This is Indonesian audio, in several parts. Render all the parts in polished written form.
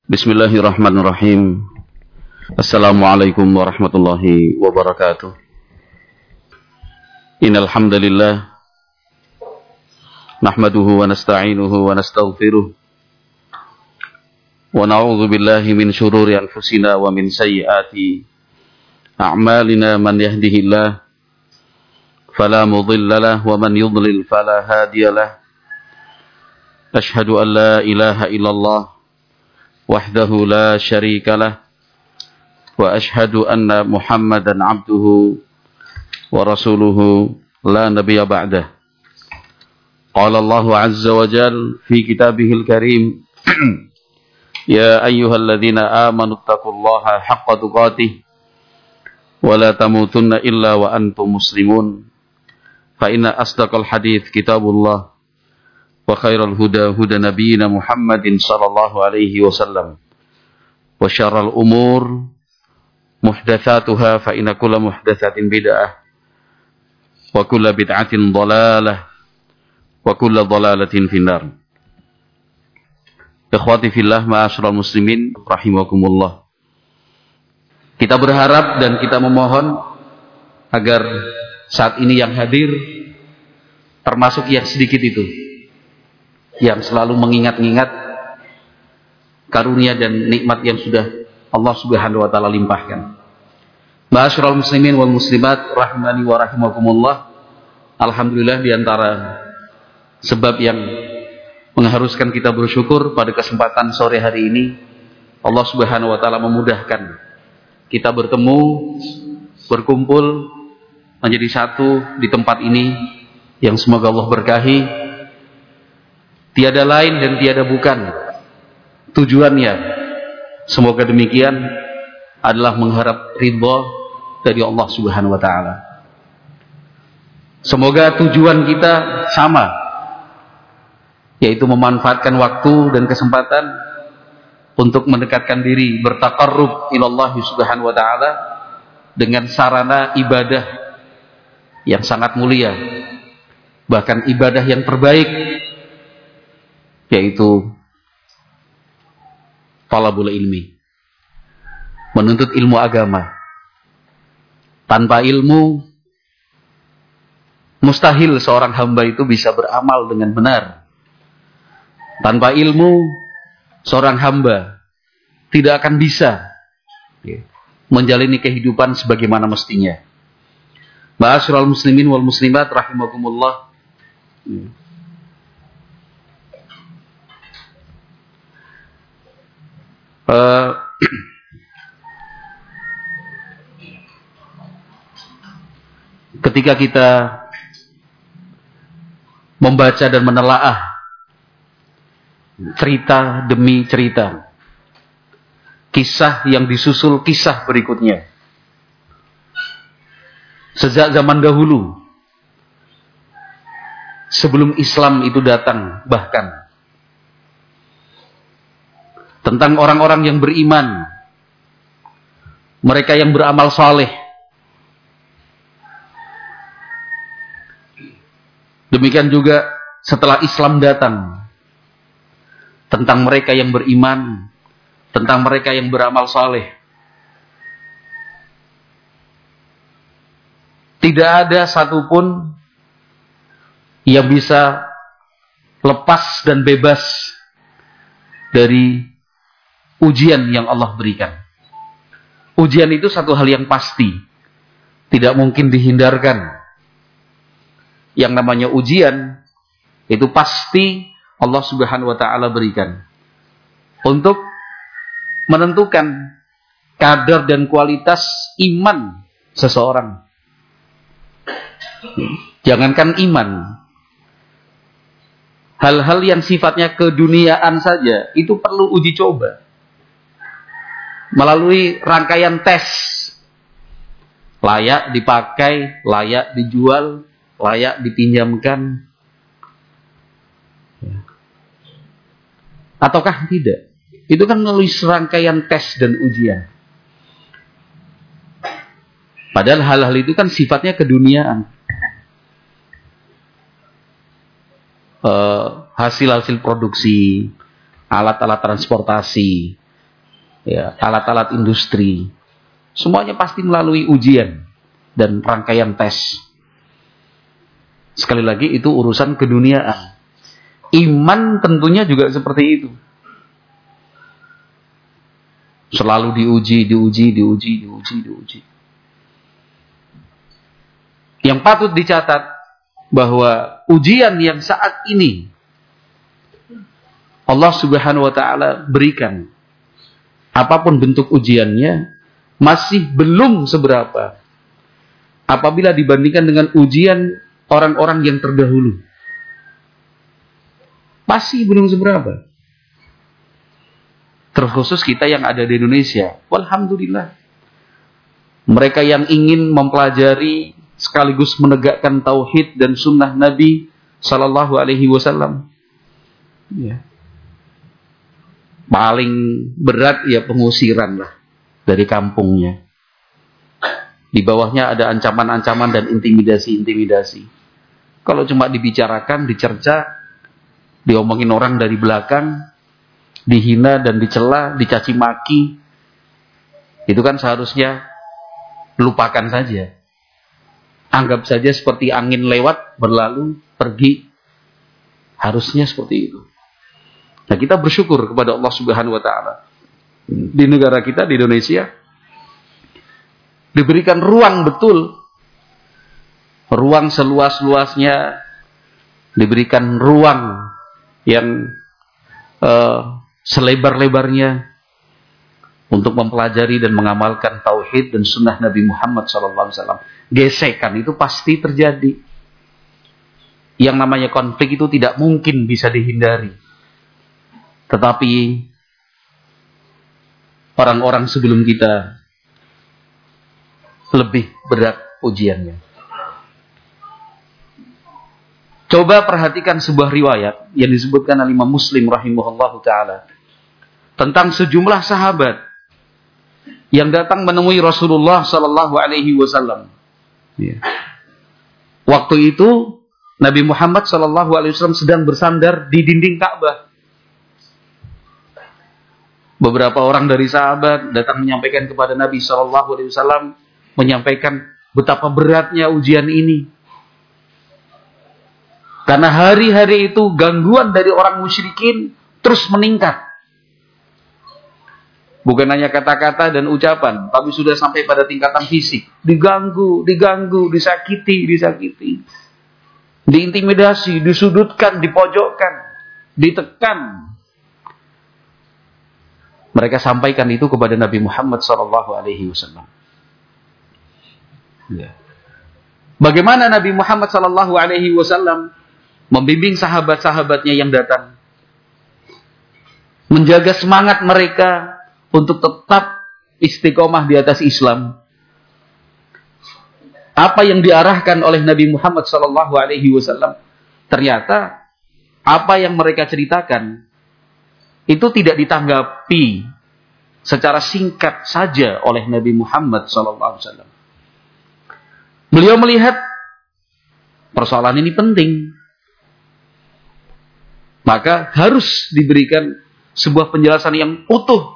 Bismillahirrahmanirrahim. Assalamualaikum warahmatullahi wabarakatuh. Innal hamdalillah nahmaduhu wa nasta'inuhu wa nastaghfiruh wa na'udzu billahi min shururi anfusina wa min sayyiati a'malina. Man yahdihillahu fala mudilla lahu wa man yudlil fala hadiya lahu. Asyhadu an la ilaha illallah wahdahu la syarika lah wa ashhadu anna Muhammadan abduhu wa rasuluhu la nabiyya ba'dah. Qala Allahu azza wa jalla fi kitabihil karim ya ayyuhalladzina amanu taqullaha haqqa tuqatih wa la tamutunna illa wa antum muslimun. Fa inna asdaqal hadits kitabullah wa khairal huda huda nabiyyina Muhammadin sallallahu alaihi wasallam wa syarral umur muhdatsatuha fa inna kulla muhdatsatin bid'ah wa kulla bid'atin dhalalah wa kulla dhalalatin finnar. Ikhwati fillah ma'asyiral muslimin rahimakumullah. Kita berharap dan kita memohon agar saat ini yang hadir termasuk yang sedikit itu yang selalu mengingat-ingat karunia dan nikmat yang sudah Allah Subhanahu wa taala limpahkan. Ma'asyiral muslimin wal muslimat rahimani wa rahimakumullah. Alhamdulillah, di antara sebab yang mengharuskan kita bersyukur pada kesempatan sore hari ini, Allah Subhanahu wa taala memudahkan kita bertemu, berkumpul menjadi satu di tempat ini yang semoga Allah berkahi. Tiada lain dan tiada bukan tujuannya, semoga demikian, adalah mengharap ridha dari Allah Subhanahu wa taala. Semoga tujuan kita sama, yaitu memanfaatkan waktu dan kesempatan untuk mendekatkan diri, bertaqarrub ilallah Subhanahu wa taala dengan sarana ibadah yang sangat mulia, bahkan ibadah yang terbaik, yaitu talabul ilmi, menuntut ilmu agama. Tanpa ilmu mustahil seorang hamba itu bisa beramal dengan benar. Tanpa ilmu seorang hamba tidak akan bisa menjalani kehidupan sebagaimana mestinya. Ma'asyiral muslimin wal muslimat rahimakumullah. Ketika kita membaca dan menelaah cerita demi cerita, kisah yang disusul kisah berikutnya, sejak zaman dahulu sebelum Islam itu datang, bahkan tentang orang-orang yang beriman, mereka yang beramal saleh. Demikian juga setelah Islam datang, tentang mereka yang beriman, tentang mereka yang beramal saleh. Tidak ada satupun yang bisa lepas dan bebas dari ujian yang Allah berikan. Ujian itu satu hal yang pasti, tidak mungkin dihindarkan. Yang namanya ujian itu pasti Allah Subhanahu wa taala berikan untuk menentukan kadar dan kualitas iman seseorang. Jangankan iman, hal-hal yang sifatnya keduniaan saja itu perlu uji coba melalui rangkaian tes. Layak dipakai, layak dijual, layak dipinjamkan, ataukah tidak? Itu kan melalui serangkaian tes dan ujian. Padahal hal-hal itu kan sifatnya keduniaan. Hasil-hasil produksi, alat-alat transportasi, ya, alat-alat industri, semuanya pasti melalui ujian dan rangkaian tes. Sekali lagi itu urusan keduniaan. Iman tentunya juga seperti itu. Selalu diuji. Yang patut dicatat bahwa ujian yang saat ini Allah Subhanahu wa taala berikan, apapun bentuk ujiannya, masih belum seberapa apabila dibandingkan dengan ujian orang-orang yang terdahulu. Masih belum seberapa. Terkhusus kita yang ada di Indonesia, walhamdulillah. Mereka yang ingin mempelajari sekaligus menegakkan tauhid dan sunnah Nabi Sallallahu Alaihi Wasallam, ya, paling berat ya pengusiran lah dari kampungnya. Di bawahnya ada ancaman-ancaman dan intimidasi. Kalau cuma dibicarakan, dicerca, diomongin orang dari belakang, dihina dan dicela, dicaci maki, itu kan seharusnya lupakan saja. Anggap saja seperti angin lewat, berlalu, pergi. Harusnya seperti itu. Nah, kita bersyukur kepada Allah Subhanahu wa taala. Di negara kita, di Indonesia, diberikan ruang betul. Ruang seluas-luasnya, diberikan ruang yang selebar-lebarnya untuk mempelajari dan mengamalkan tauhid dan sunnah Nabi Muhammad SAW. Gesekan itu pasti terjadi. Yang namanya konflik itu tidak mungkin bisa dihindari. Tetapi orang-orang sebelum kita lebih berat ujiannya. Coba perhatikan sebuah riwayat yang disebutkan oleh Imam Muslim rahimahullahu taala tentang sejumlah sahabat yang datang menemui Rasulullah sallallahu alaihi wasallam. Ya. Waktu itu Nabi Muhammad sallallahu alaihi wasallam sedang bersandar di dinding Ka'bah. Beberapa orang dari sahabat datang menyampaikan kepada Nabi sallallahu alaihi wasallam, menyampaikan betapa beratnya ujian ini. Karena hari-hari itu gangguan dari orang musyrikin terus meningkat. Bukan hanya kata-kata dan ucapan, tapi sudah sampai pada tingkatan fisik. Diganggu, disakiti. Diintimidasi, disudutkan, dipojokkan, ditekan. Mereka sampaikan itu kepada Nabi Muhammad SAW. Ya. Bagaimana Nabi Muhammad SAW membimbing sahabat-sahabatnya yang datang, menjaga semangat mereka untuk tetap istiqomah di atas Islam. Apa yang diarahkan oleh Nabi Muhammad SAW, ternyata apa yang mereka ceritakan itu tidak ditanggapi secara singkat saja oleh Nabi Muhammad SAW. Beliau melihat persoalan ini penting, maka harus diberikan sebuah penjelasan yang utuh,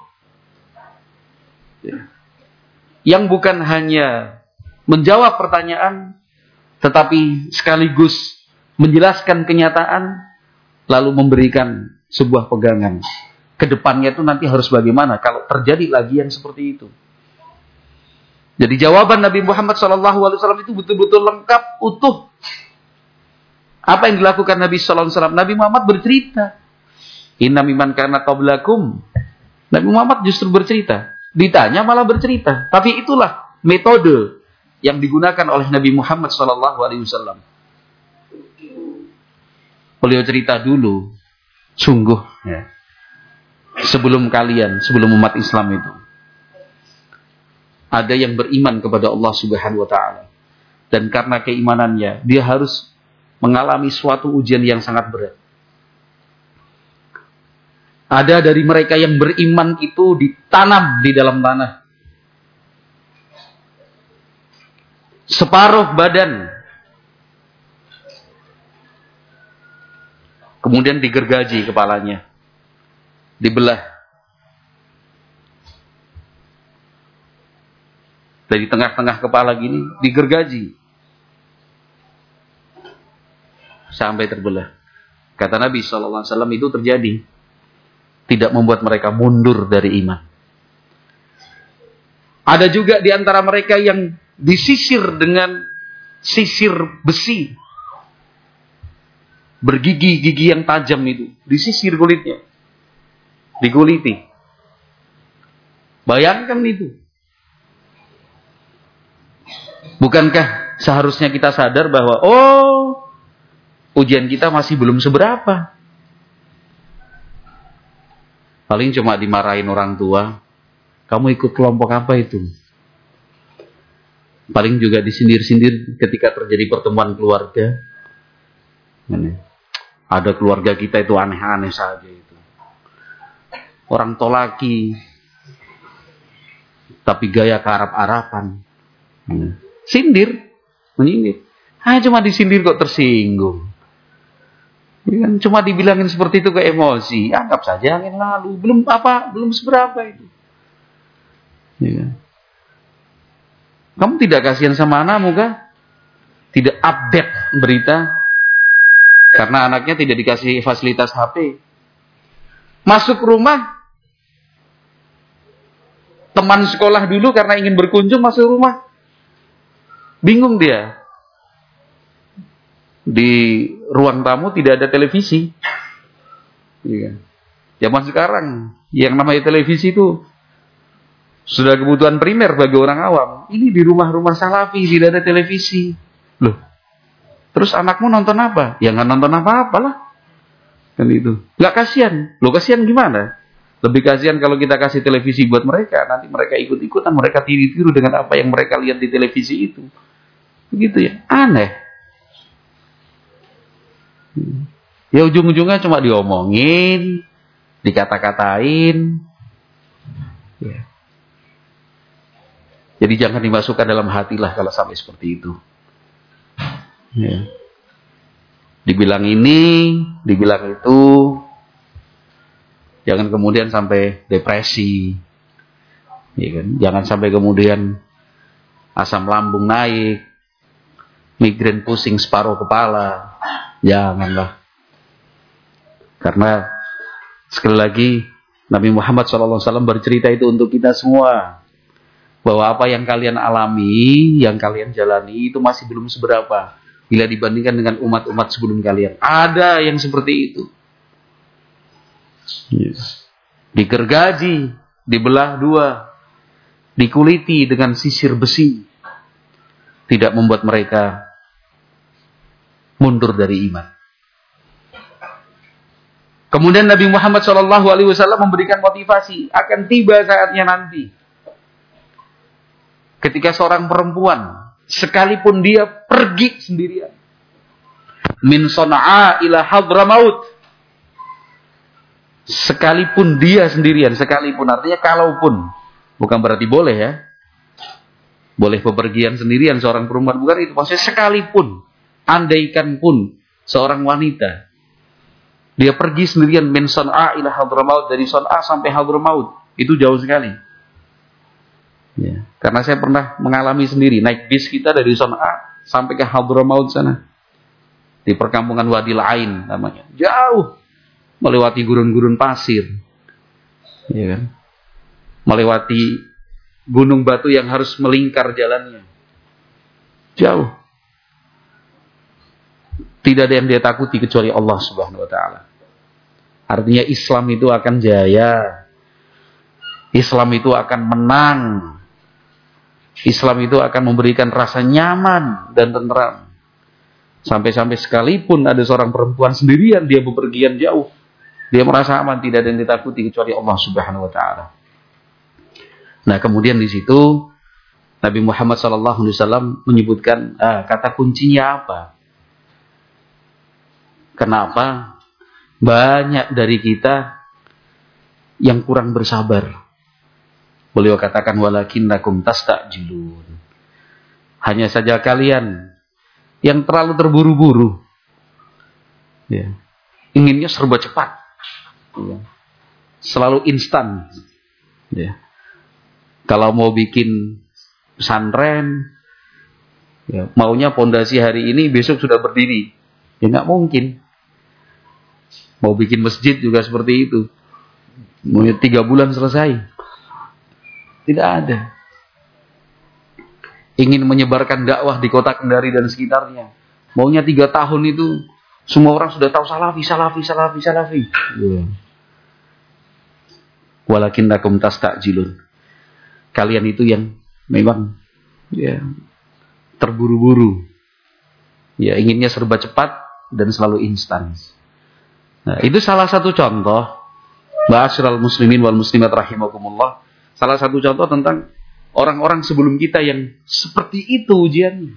yang bukan hanya menjawab pertanyaan, tetapi sekaligus menjelaskan kenyataan, lalu memberikan sebuah pegangan. Kedepannya itu nanti harus bagaimana kalau terjadi lagi yang seperti itu. Jadi jawaban Nabi Muhammad SAW itu betul-betul lengkap, utuh. Apa yang dilakukan Nabi SAW? Nabi Muhammad bercerita. Inna mimman kana qablakum. Nabi Muhammad justru bercerita. Ditanya malah bercerita. Tapi itulah metode yang digunakan oleh Nabi Muhammad SAW. Beliau cerita dulu. Sungguh. Ya. Sebelum kalian, sebelum umat Islam itu, ada yang beriman kepada Allah Subhanahu wa taala. Dan karena keimanannya, dia harus mengalami suatu ujian yang sangat berat. Ada dari mereka yang beriman itu ditanam di dalam tanah. Separuh badan. Kemudian digergaji kepalanya. Dibelah. Dari tengah-tengah kepala gini digergaji sampai terbelah. Kata Nabi SAW, itu terjadi, tidak membuat mereka mundur dari iman. Ada juga di antara mereka yang disisir dengan sisir besi, bergigi-gigi yang tajam itu, disisir kulitnya, diguliti. Bayangkan itu. Bukankah seharusnya kita sadar bahwa ujian kita masih belum seberapa? Paling cuma dimarahin orang tua. Kamu ikut kelompok apa itu? Paling juga disindir-sindir ketika terjadi pertemuan keluarga. Ada keluarga kita itu aneh-aneh saja itu. Orang tolaki, tapi gaya kearab-araban. Sindir, menyindir. Cuma disindir kok tersinggung. Ya kan? Cuma dibilangin seperti itu ke emosi. Anggap saja angin lalu. Belum seberapa itu. Ya kan? Kamu tidak kasihan sama anakmu kah? Tidak update berita karena anaknya tidak dikasih fasilitas HP. Masuk rumah, teman sekolah dulu karena ingin berkunjung masuk rumah, bingung dia. Di ruang tamu tidak ada televisi. Ya. Zaman sekarang yang namanya televisi itu sudah kebutuhan primer bagi orang awam. Ini di rumah-rumah salafi tidak ada televisi. Loh, terus anakmu nonton apa? Ya nggak nonton apa-apa lah. Kan itu. Nggak kasihan. Loh, kasihan gimana? Lebih kasihan kalau kita kasih televisi buat mereka. Nanti mereka ikut-ikutan, mereka tiru-tiru dengan apa yang mereka lihat di televisi itu. Begitu ya. Aneh. Ya ujung-ujungnya cuma diomongin, dikata-katain. Ya. Jadi jangan dimasukkan dalam hati lah kalau sampai seperti itu. Ya. Dibilang ini, dibilang itu. Jangan kemudian sampai depresi. Ya kan? Jangan sampai kemudian asam lambung naik, migrain pusing separuh kepala. Janganlah. Karena sekali lagi Nabi Muhammad SAW bercerita itu untuk kita semua. Bahwa apa yang kalian alami, yang kalian jalani itu masih belum seberapa bila dibandingkan dengan umat-umat sebelum kalian. Ada yang seperti itu. Yes. Digergaji, dibelah dua, dikuliti dengan sisir besi. Tidak membuat mereka mundur dari iman. Kemudian Nabi Muhammad SAW memberikan motivasi akan tiba saatnya nanti. Ketika seorang perempuan, sekalipun dia pergi sendirian, min Sana'a ila Hadramaut, sekalipun dia sendirian, sekalipun artinya kalaupun, bukan berarti boleh ya, boleh bepergian sendirian seorang perempuan, bukan itu, maksudnya sekalipun, andaikan pun seorang wanita dia pergi sendirian min Sana'a ila Hadramaut, dari Sana'a sampai Hadramaut, itu jauh sekali. Ya, karena saya pernah mengalami sendiri naik bis kita dari Sana'a sampai ke Hadramaut sana. Di perkampungan Wadil Ain namanya. Jauh. Melewati gurun-gurun pasir. Ya kan? Melewati gunung batu yang harus melingkar jalannya. Jauh. Tidak ada yang dia takuti kecuali Allah Subhanahu wa taala. Artinya Islam itu akan jaya. Islam itu akan menang. Islam itu akan memberikan rasa nyaman dan tenteram. Sampai-sampai sekalipun ada seorang perempuan sendirian, dia bepergian jauh, dia merasa aman, tidak ada yang ditakuti kecuali Allah Subhanahu wa taala. Nah, kemudian di situ Nabi Muhammad SAW menyebutkan kata kuncinya apa? Kenapa banyak dari kita yang kurang bersabar? Beliau katakan walakinnakum tastajilun. Hanya saja kalian yang terlalu terburu-buru. Ya. Inginnya serba cepat. Ya. Selalu instan. Ya. Kalau mau bikin pesantren, ya, maunya pondasi hari ini besok sudah berdiri. Ya nggak mungkin. Mau bikin masjid juga seperti itu. Mau 3 bulan selesai. Tidak ada. Ingin menyebarkan dakwah di kota Kendari dan sekitarnya. Maunya 3 tahun itu semua orang sudah tahu salafi. Yeah. Walakinnakum tastajilun. Kalian itu yang memang ya terburu-buru. Ya, inginnya serba cepat dan selalu instan. Nah, itu salah satu contoh, ma'asyiral muslimin wal muslimat rahimakumullah. Salah satu contoh tentang orang-orang sebelum kita yang seperti itu ujiannya.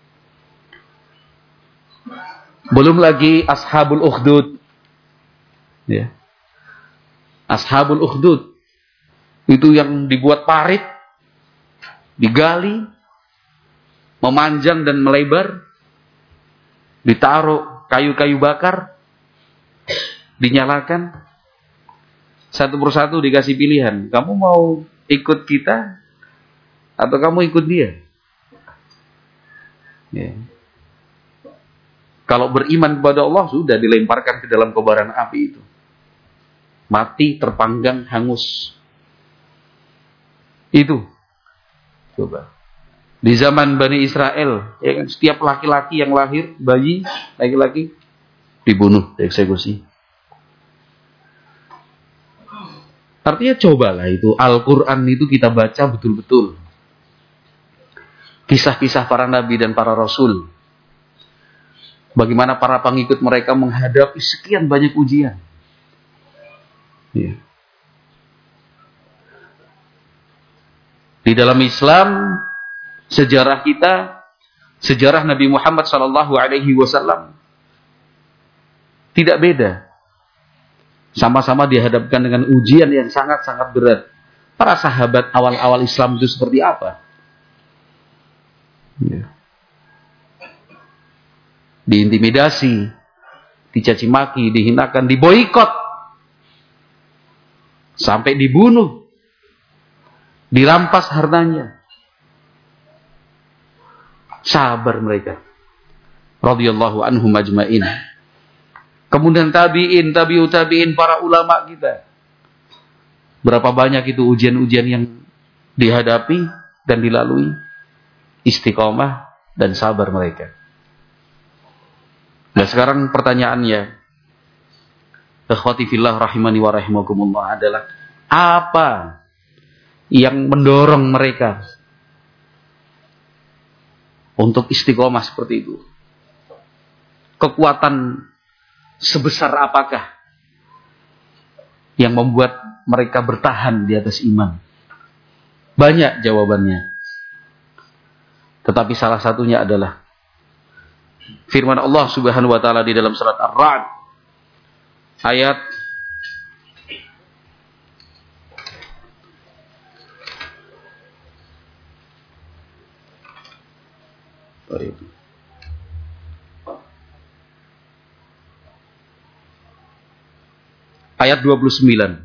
Belum lagi ashabul ukhdud. Ya. Ashabul ukhdud itu yang dibuat parit, digali, memanjang dan melebar, ditaruh kayu-kayu bakar, dinyalakan, satu persatu dikasih pilihan, kamu mau ikut kita atau kamu ikut dia? Ya. Kalau beriman kepada Allah sudah dilemparkan ke dalam kobaran api itu. Mati, terpanggang, hangus. Itu. Coba. Di zaman Bani Israel, ya kan, setiap laki-laki yang lahir, bayi, laki-laki, dibunuh, dieksekusi. Artinya cobalah itu, Al-Quran itu kita baca betul-betul. Kisah-kisah para nabi dan para rasul. Bagaimana para pengikut mereka menghadapi sekian banyak ujian. Ya. Di dalam Islam, sejarah kita, sejarah Nabi Muhammad SAW tidak beda. Sama-sama dihadapkan dengan ujian yang sangat-sangat berat. Para sahabat awal-awal Islam itu seperti apa? Ya. Diintimidasi, dicaci maki, dihinakan, diboikot. Sampai dibunuh, dirampas hartanya. Sabar mereka. Radhiyallahu anhum ajma'in. Kemudian tabi'in, tabi'ut tabi'in, para ulama kita. Berapa banyak itu ujian-ujian yang dihadapi dan dilalui. Istiqomah dan sabar mereka. Nah sekarang pertanyaannya, ikhwati fillah rahimani wa rahimakumullah, adalah apa yang mendorong mereka untuk istiqomah seperti itu? Kekuatan sebesar apakah yang membuat mereka bertahan di atas iman? Banyak jawabannya. Tetapi salah satunya adalah firman Allah Subhanahu wa taala di dalam surat Ar-Ra'd ayat ayat 29.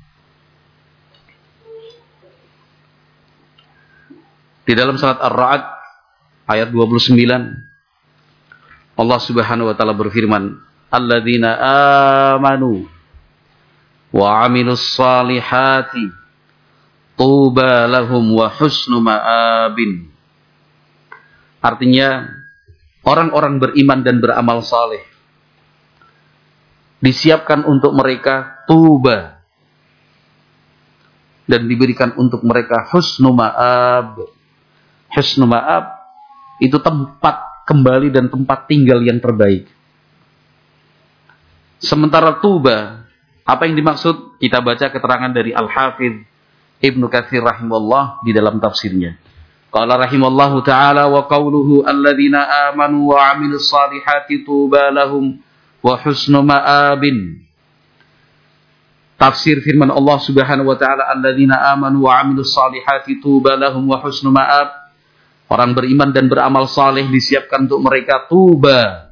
Di dalam surat Ar-Ra'd ayat 29 Allah Subhanahu wa taala berfirman, alladzina amanu wa 'amilus salihati tuba lahum wa husnu ma'abin. Artinya orang-orang beriman dan beramal saleh disiapkan untuk mereka tuba dan diberikan untuk mereka husnu ma'ab. Husnu ma'ab itu tempat kembali dan tempat tinggal yang terbaik. Sementara tuba, apa yang dimaksud? Kita baca keterangan dari Al-Hafidh Ibnu Katsir rahimahullah di dalam tafsirnya. Qala rahimallahu ta'ala wa qawluhu alladzina amanu wa 'amilus salihati tuba lahum wa husnu ma'abin. Tafsir firman Allah Subhanahu wa ta'ala, alladzina amanu wa 'amilus salihati tuba lahum wa husnu ma'ab. Orang beriman dan beramal saleh disiapkan untuk mereka tuba.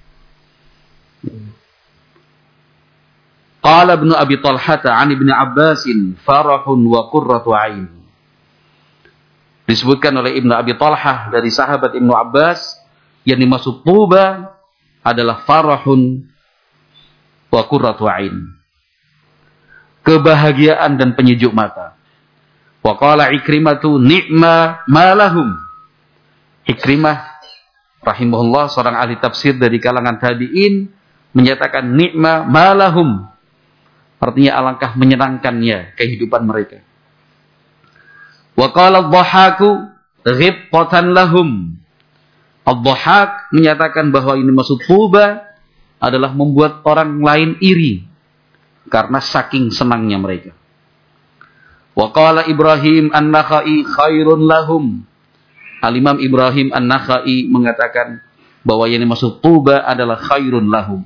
Qala Ibnu Abi Talhah 'an Ibnu Abbasin farahun wa qurratu 'ain. Disebutkan oleh Ibnu Abi Thalhah dari sahabat Ibnu Abbas, yang dimaksud tuba adalah farahun wa qurratu ain. Kebahagiaan dan penyejuk mata. Wa qala Ikrimatu ni'ma ma lahum. Ikrimah rahimahullah, seorang ahli tafsir dari kalangan tabi'in, menyatakan ni'ma ma lahum. Artinya alangkah menyenangkannya kehidupan mereka. Wa qala ad-dhahaku ghibqatan lahum. Ad-dhahak menyatakan bahwa ini maksud tuba adalah membuat orang lain iri karena saking senangnya mereka. Wa qala Ibrahim an-Nakhai khairun lahum. Al-Imam Ibrahim an-Nakhai mengatakan bahwa yang dimaksud tuba adalah khairun lahum.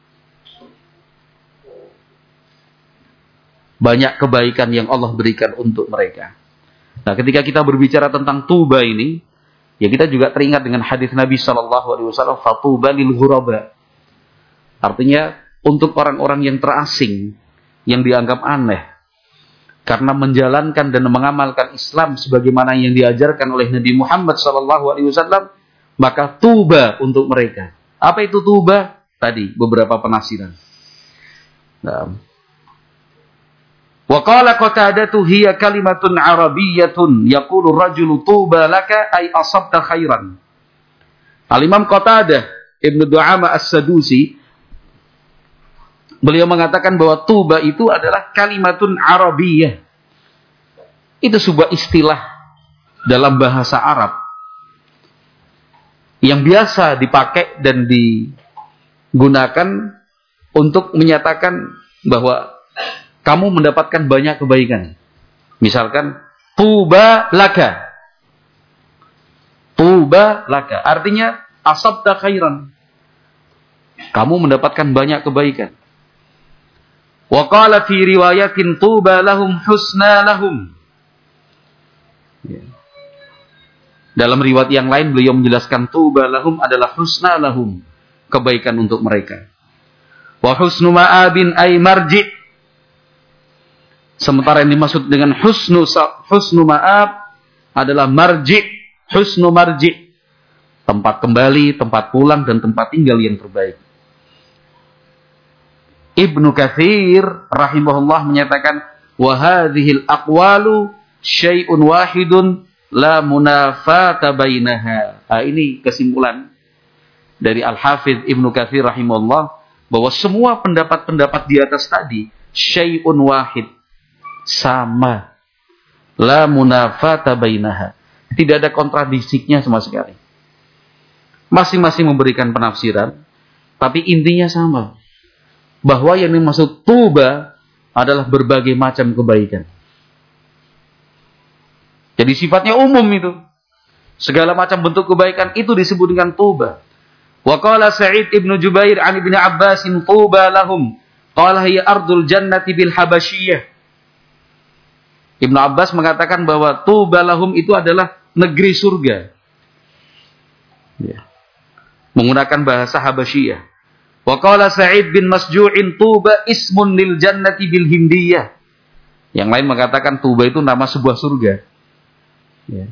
Banyak kebaikan yang Allah berikan untuk mereka. Nah, ketika kita berbicara tentang tuba ini, ya kita juga teringat dengan hadis Nabi SAW, fatuba lil ghuraba. Artinya untuk orang-orang yang terasing, yang dianggap aneh, karena menjalankan dan mengamalkan Islam sebagaimana yang diajarkan oleh Nabi Muhammad SAW, maka tuba untuk mereka. Apa itu tuba? Tadi beberapa penafsiran. Nah. Wa qala Qatadatu hiya kalimatun arabiyyatun yaqulu rajulu tuba laka ay asabta khairan. Al-Imam Qatadah Ibnu Du'ama As-Sadusi, beliau mengatakan bahwa tuba itu adalah kalimatun arabiyyah. Itu sebuah istilah dalam bahasa Arab yang biasa dipakai dan digunakan untuk menyatakan bahwa kamu mendapatkan banyak kebaikan. Misalkan, tuba laka. Tuba laka. Artinya, asabta khairan. Kamu mendapatkan banyak kebaikan. Wa qala fi riwayatin tuba lahum husna lahum. Ya. Dalam riwayat yang lain, beliau menjelaskan tuba lahum adalah husna lahum. Kebaikan untuk mereka. Wa husnu ma'abin ay marji'. Sementara yang dimaksud dengan husnu ma'ab adalah marji', husnu marji'. Tempat kembali, tempat pulang, dan tempat tinggal yang terbaik. Ibnu Katsir rahimahullah menyatakan, wa hadhil aqwalu syai'un wahidun la munafata bainaha. Ini kesimpulan dari Al-Hafidz Ibnu Katsir rahimahullah, bahwa semua pendapat-pendapat di atas tadi syai'un wahid, sama, la munafata bainaha, tidak ada kontradisinya sama sekali. Masing-masing memberikan penafsiran, tapi intinya sama, bahwa yang dimaksud tuba adalah berbagai macam kebaikan. Jadi sifatnya umum itu, segala macam bentuk kebaikan itu disebut dengan tuba. Wa qala Sa'id ibnu Jubair an ibni Abbasin tuba lahum qala hiya ardul jannati bil habasyiyah. Ibnu Abbas mengatakan bahwa tuba lahum itu adalah negeri surga. Ya. Menggunakan bahasa Habasyiyah. Wa qala Sa'id bin Masju'in tuba ismun lil jannati bil hindiyah. Yang lain mengatakan tuba itu nama sebuah surga. Ya.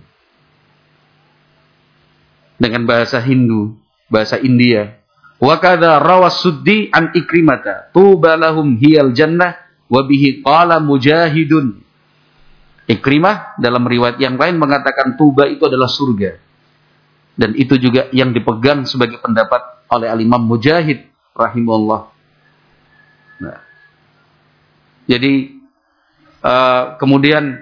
Dengan bahasa Hindu, bahasa India. Wa kadza rawas Suddi an Ikrimata tuba lahum hiyal jannah wa bihi qala Mujahidun. Ikrimah dalam riwayat yang lain mengatakan tuba itu adalah surga. Dan itu juga yang dipegang sebagai pendapat oleh Al-Imam Mujahid rahimahullah. Nah. Jadi kemudian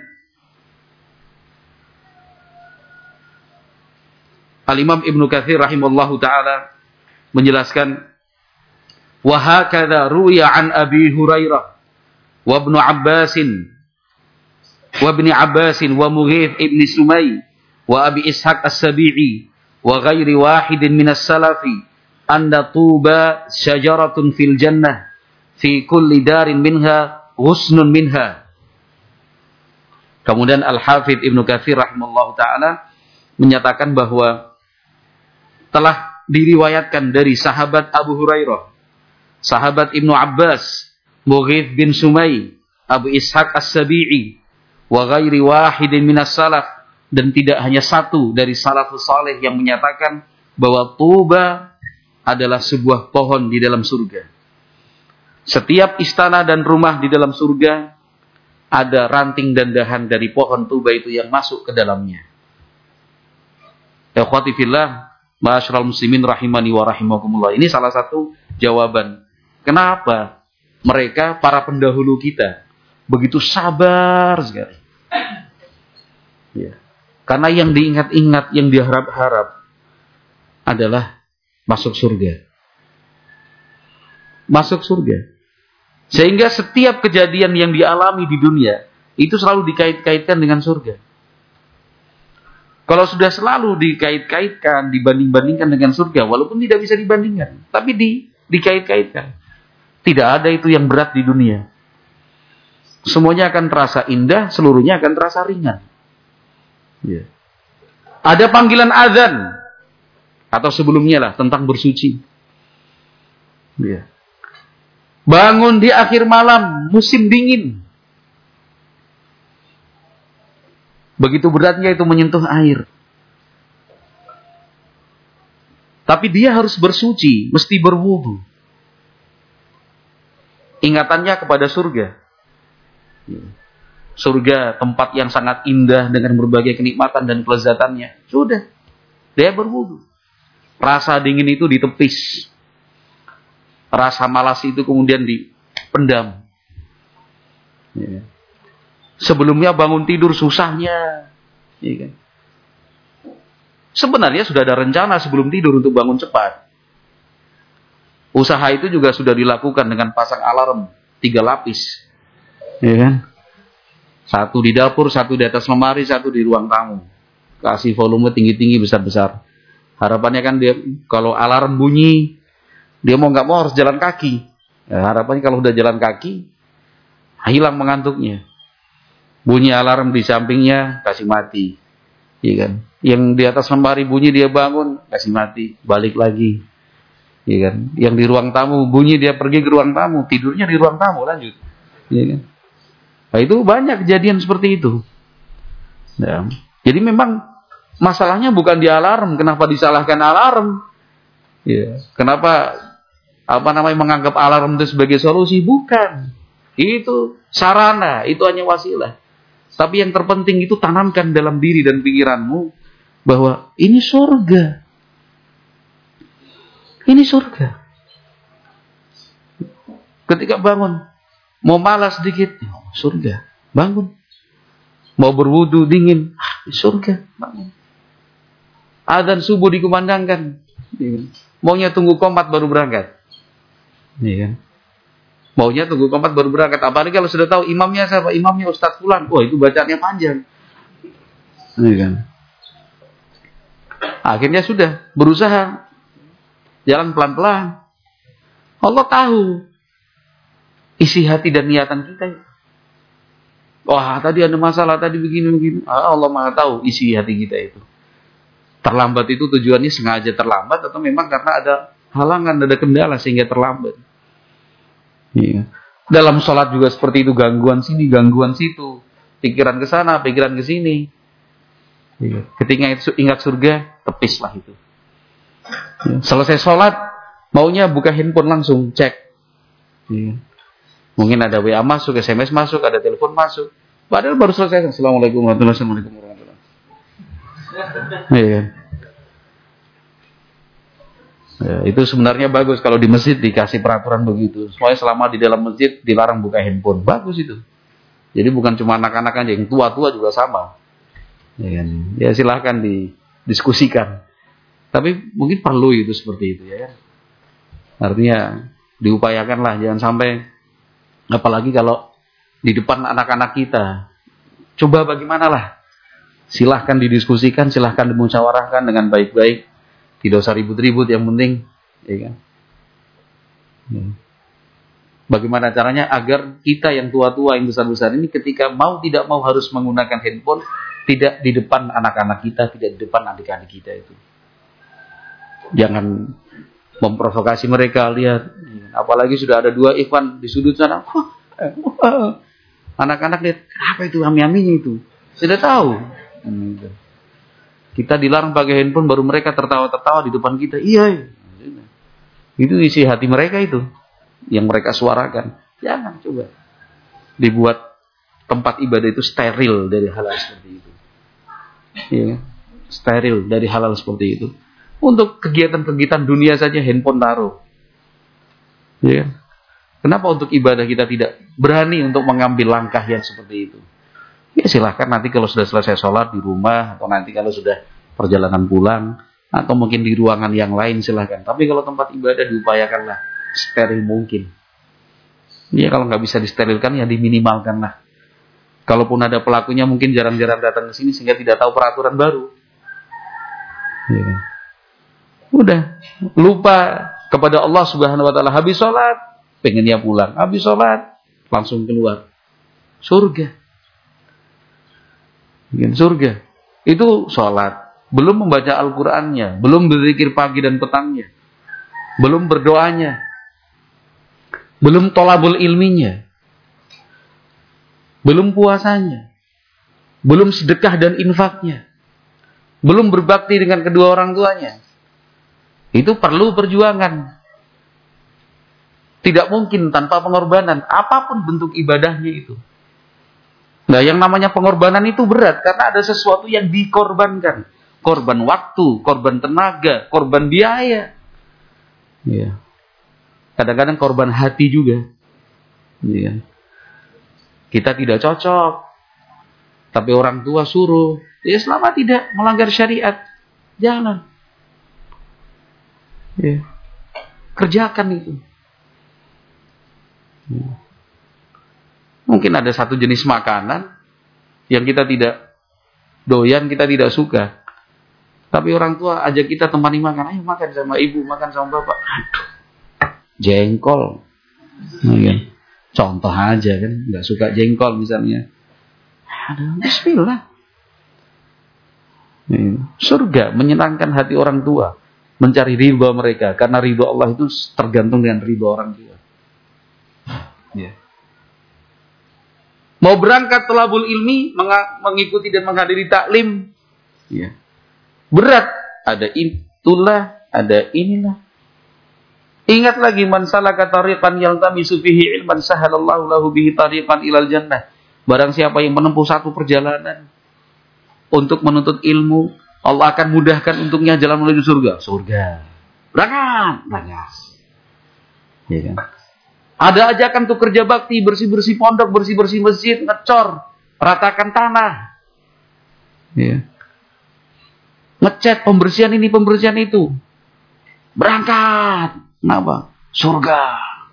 Al-Imam Ibnu Katsir rahimahullahu taala menjelaskan, wa hakadza ruwiya an Abi Hurairah wa Ibnu Abbasin wa Ibni Abbasin wa Mughith ibn Sumay wa Abi Ishaq As-Sabi'i wa ghairi wahidin minas salafi anna tuba syajaratun fil jannah fi kulli darin minha husnun minha. Kemudian Al-Hafidz Ibnu Katsir rahimahullahu taala menyatakan bahwa telah diriwayatkan dari sahabat Abu Hurairah, sahabat Ibnu Abbas, Mughith bin Sumay, Abu Ishaq As-Sabi'i wa ghairi wahidin minas salaf dan tidak hanya satu dari salafus saleh yang menyatakan bahwa tuba adalah sebuah pohon di dalam surga. Setiap istana dan rumah di dalam surga ada ranting dan dahan dari pohon tuba itu yang masuk ke dalamnya. Ikhwati fillah, ma'asyiral muslimin rahimani wa rahimakumullah. Ini salah satu jawaban kenapa mereka, para pendahulu kita, begitu sabar sekali. Ya. Karena yang diingat-ingat, yang diharap-harap adalah masuk surga. Masuk surga. Sehingga setiap kejadian yang dialami di dunia itu selalu dikait-kaitkan dengan surga. Kalau sudah selalu dikait-kaitkan, dibanding-bandingkan dengan surga, walaupun tidak bisa dibandingkan, tapi dikait-kaitkan. Tidak ada itu yang berat di dunia. Semuanya akan terasa indah, seluruhnya akan terasa ringan. Ya. Ada panggilan azan, atau sebelumnya lah, tentang bersuci. Ya. Bangun di akhir malam, musim dingin. Begitu beratnya itu menyentuh air. Tapi dia harus bersuci, mesti berwudu. Ingatannya kepada surga. Surga, tempat yang sangat indah dengan berbagai kenikmatan dan kelezatannya. Sudah, dia berwudu. Rasa dingin itu ditepis. Rasa malas itu kemudian dipendam. Ya. Sebelumnya bangun tidur susahnya. Ya kan? Sebenarnya sudah ada rencana sebelum tidur untuk bangun cepat. Usaha itu juga sudah dilakukan dengan pasang alarm 3 lapis. Ya kan? 1 di dapur, 1 di atas lemari, 1 di ruang tamu. Kasih volume tinggi-tinggi, besar-besar. Harapannya kan dia kalau alarm bunyi, dia mau nggak mau harus jalan kaki. Ya, harapannya kalau udah jalan kaki, hilang mengantuknya. Bunyi alarm di sampingnya, kasih mati. Iya kan? Yang di atas lemari bunyi, dia bangun, kasih mati, balik lagi. Iya kan? Yang di ruang tamu bunyi, dia pergi ke ruang tamu, tidurnya di ruang tamu, lanjut. Iya kan? Nah, itu banyak kejadian seperti itu. Ya. Jadi memang masalahnya bukan di alarm. Kenapa disalahkan alarm? Ya. Kenapa menganggap alarm itu sebagai solusi? Bukan. Itu sarana, itu hanya wasilah. Tapi yang terpenting itu tanamkan dalam diri dan pikiranmu bahwa ini surga. Ini surga. Ketika bangun, mau malas sedikit, surga, bangun. Mau berwudu dingin, surga, bangun. Adzan subuh dikumandangkan, maunya tunggu qomat baru berangkat. Iya kan? Maunya tunggu qomat baru berangkat. Apalagi kalau sudah tahu imamnya siapa? Imamnya Ustaz Fulan. Wah, itu bacaannya panjang. Iya kan? Akhirnya sudah berusaha jalan pelan-pelan. Allah tahu isi hati dan niatan kita. Wah, tadi ada masalah, tadi begini. Allah Maha tahu isi hati kita itu. Terlambat itu tujuannya sengaja terlambat atau memang karena ada halangan, ada kendala sehingga terlambat. Iya. Dalam sholat juga seperti itu, gangguan sini, gangguan situ, pikiran ke sana, pikiran ke sini. Iya. Ketika ingat surga, tepislah itu. Iya. Selesai sholat, maunya buka handphone langsung cek. Iya. Mungkin ada WA masuk, SMS masuk, ada telepon masuk. Padahal baru selesai. Assalamualaikum warahmatullahi wabarakatuh. Iya. Ya, itu sebenarnya bagus kalau di masjid dikasih peraturan begitu. Soalnya selama di dalam masjid dilarang buka handphone. Bagus itu. Jadi bukan cuma anak-anak aja, yang tua-tua juga sama. Ya, kan? Ya silahkan didiskusikan. Tapi mungkin perlu itu seperti itu ya. Artinya diupayakanlah, jangan sampai, apalagi kalau di depan anak-anak kita. Coba bagaimana lah. Silahkan didiskusikan, silahkan dimusyawarahkan dengan baik-baik. Tidak usah ribut-ribut, yang penting, ya kan? Bagaimana caranya agar kita yang tua-tua, yang besar-besar ini ketika mau tidak mau harus menggunakan handphone, tidak di depan anak-anak kita, tidak di depan adik-adik kita itu. Jangan memprovokasi mereka, lihat. Apalagi sudah ada 2 ikhwan di sudut sana. Anak-anak lihat, apa itu ami-aminya itu? Sudah tahu. Kita dilarang pakai handphone, baru mereka tertawa-tertawa di depan kita. Iya. Itu isi hati mereka itu, yang mereka suarakan. Jangan coba dibuat tempat ibadah itu steril dari hal-hal seperti itu. Ya, steril dari hal-hal seperti itu. Untuk kegiatan-kegiatan dunia saja handphone taruh. Ya. Kenapa untuk ibadah kita tidak berani untuk mengambil langkah yang seperti itu? Ya silahkan nanti kalau sudah selesai sholat di rumah, atau nanti kalau sudah perjalanan pulang, atau mungkin di ruangan yang lain silahkan. Tapi kalau tempat ibadah diupayakanlah steril mungkin. Ya kalau nggak bisa disterilkan ya diminimalkanlah. Kalaupun ada pelakunya mungkin jarang-jarang datang ke sini sehingga tidak tahu peraturan baru. Ya. Udah lupa kepada Allah Subhanahu Wa Taala. Habis sholat pengennya pulang, habis sholat langsung keluar. Surga. Surga. Itu sholat. Belum membaca Al-Qur'annya, belum berzikir pagi dan petangnya, belum berdoanya, belum tolabul ilminya, belum puasanya, belum sedekah dan infaknya, belum berbakti dengan kedua orang tuanya. Itu perlu perjuangan. Tidak mungkin tanpa pengorbanan, apapun bentuk ibadahnya itu. Nah, yang namanya pengorbanan itu berat karena ada sesuatu yang dikorbankan. Korban waktu, korban tenaga, korban biaya. Ya. Kadang-kadang korban hati juga. Ya. Kita tidak cocok, tapi orang tua suruh. Ya selama tidak melanggar syariat, jangan. Ya. Kerjakan itu. Ya. Mungkin ada satu jenis makanan yang kita tidak doyan, kita tidak suka. Tapi orang tua ajak kita temani makan. Ayo makan sama ibu, makan sama bapak. Aduh, jengkol. Nah, ya. Contoh aja kan, nggak suka jengkol misalnya. Aduh, bismillah. Surga menyenangkan hati orang tua, mencari ridha mereka, karena ridha Allah itu tergantung dengan ridha orang tua. Ya. Mau berangkat thalabul ilmi, mengikuti dan menghadiri taklim, ya. Berat. Ada itulah, ada inilah. Ingat lagi, man salaka tariqan yaltamisu fihi ilman sahalallahu lahu bihi tariqan ilal jannah. Barang siapa yang menempuh satu perjalanan untuk menuntut ilmu, Allah akan mudahkan untuknya jalan menuju surga. Surga. Berangkat. Ya kan? Ada ajakan untuk kerja bakti, bersih-bersih pondok, bersih-bersih masjid, ngecor, ratakan tanah. Ya. Ngecat pembersihan ini, pembersihan itu. Berangkat. Kenapa? Surga.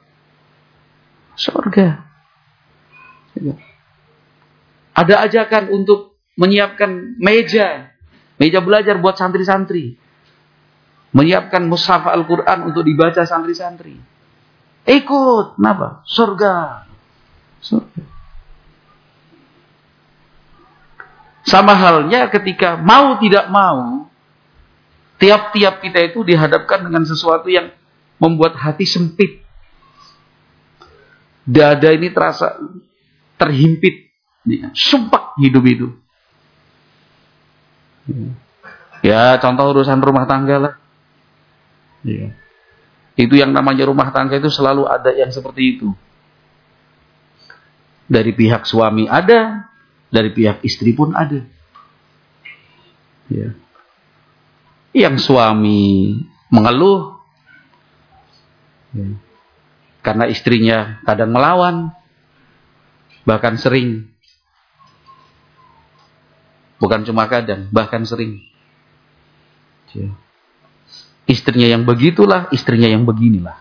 Surga. Ya. Ada ajakan untuk menyiapkan meja belajar buat santri-santri. Menyiapkan mushaf Al-Quran untuk dibaca santri-santri. Ikut, kenapa? Surga. Surga. Sama halnya ketika mau tidak mau, tiap-tiap kita itu dihadapkan dengan sesuatu yang membuat hati sempit. Dada ini terasa terhimpit. Sumpah hidup itu. Ya, contoh urusan rumah tangga lah. Ya. Itu yang namanya rumah tangga itu selalu ada yang seperti itu. Dari pihak suami ada, dari pihak istri pun ada. Ya. Yang suami mengeluh, ya, karena istrinya kadang melawan, bahkan sering. Bukan cuma kadang, bahkan sering. Ya. Istrinya yang begitulah, istrinya yang beginilah.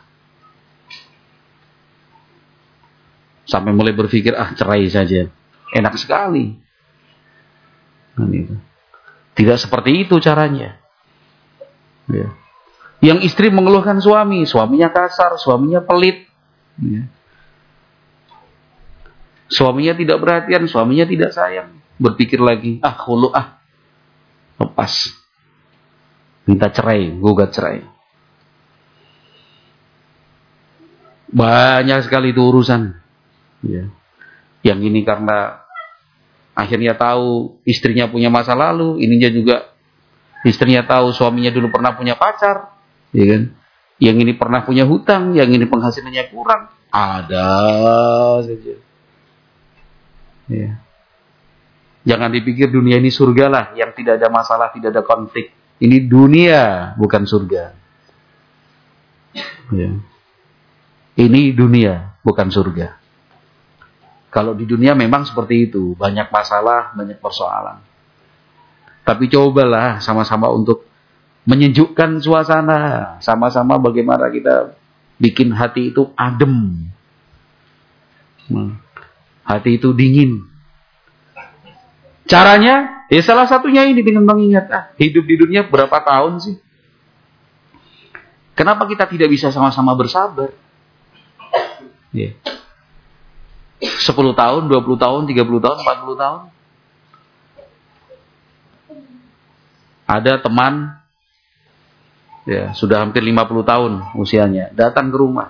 Sampai mulai berpikir, cerai saja. Enak sekali. Tidak seperti itu caranya. Ya. Yang istri mengeluhkan suami, suaminya kasar, suaminya pelit. Ya. Suaminya tidak perhatian, suaminya tidak sayang. Berpikir lagi, khulu, lepas. Minta cerai, gugat cerai. Banyak sekali itu urusan. Ya. Yang ini karena Akhirnya tahu istrinya punya masa lalu, ininya juga istrinya tahu suaminya dulu pernah punya pacar, ya kan? Yang ini pernah punya hutang, yang ini penghasilannya kurang. Ada saja. Ya. Jangan dipikir dunia ini surga lah, yang tidak ada masalah, tidak ada konflik. Ini dunia, bukan surga. Ya. Ini dunia, bukan surga. Kalau di dunia memang seperti itu, banyak masalah, banyak persoalan. Tapi cobalah sama-sama untuk menyejukkan suasana, sama-sama bagaimana kita bikin hati itu adem, hati itu dingin. Caranya, ya salah satunya ini dengan mengingat, hidup di dunia berapa tahun sih? Kenapa kita tidak bisa sama-sama bersabar? Ya. 10 tahun, 20 tahun, 30 tahun, 40 tahun. Ada teman, ya sudah hampir 50 tahun usianya, datang ke rumah.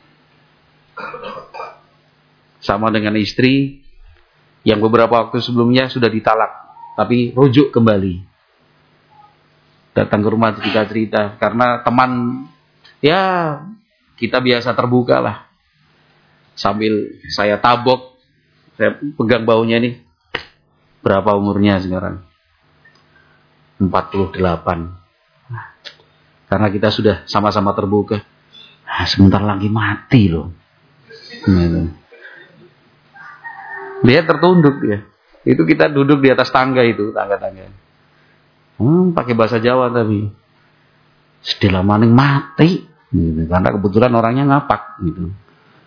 Sama dengan istri, yang beberapa waktu sebelumnya sudah ditalak, tapi rujuk kembali. Datang ke rumah cerita-cerita, karena teman, ya kita biasa terbuka lah. Sambil saya tabok, saya pegang baunya nih. Berapa umurnya sekarang? 48. Karena kita sudah sama-sama terbuka. Sebentar lagi mati loh. Dia tertunduk ya. Itu kita duduk di atas tangga itu, tangga-tangga. Pakai bahasa Jawa tapi. Sedih lama ning mati. Gitu. Karena kebetulan orangnya ngapak gitu.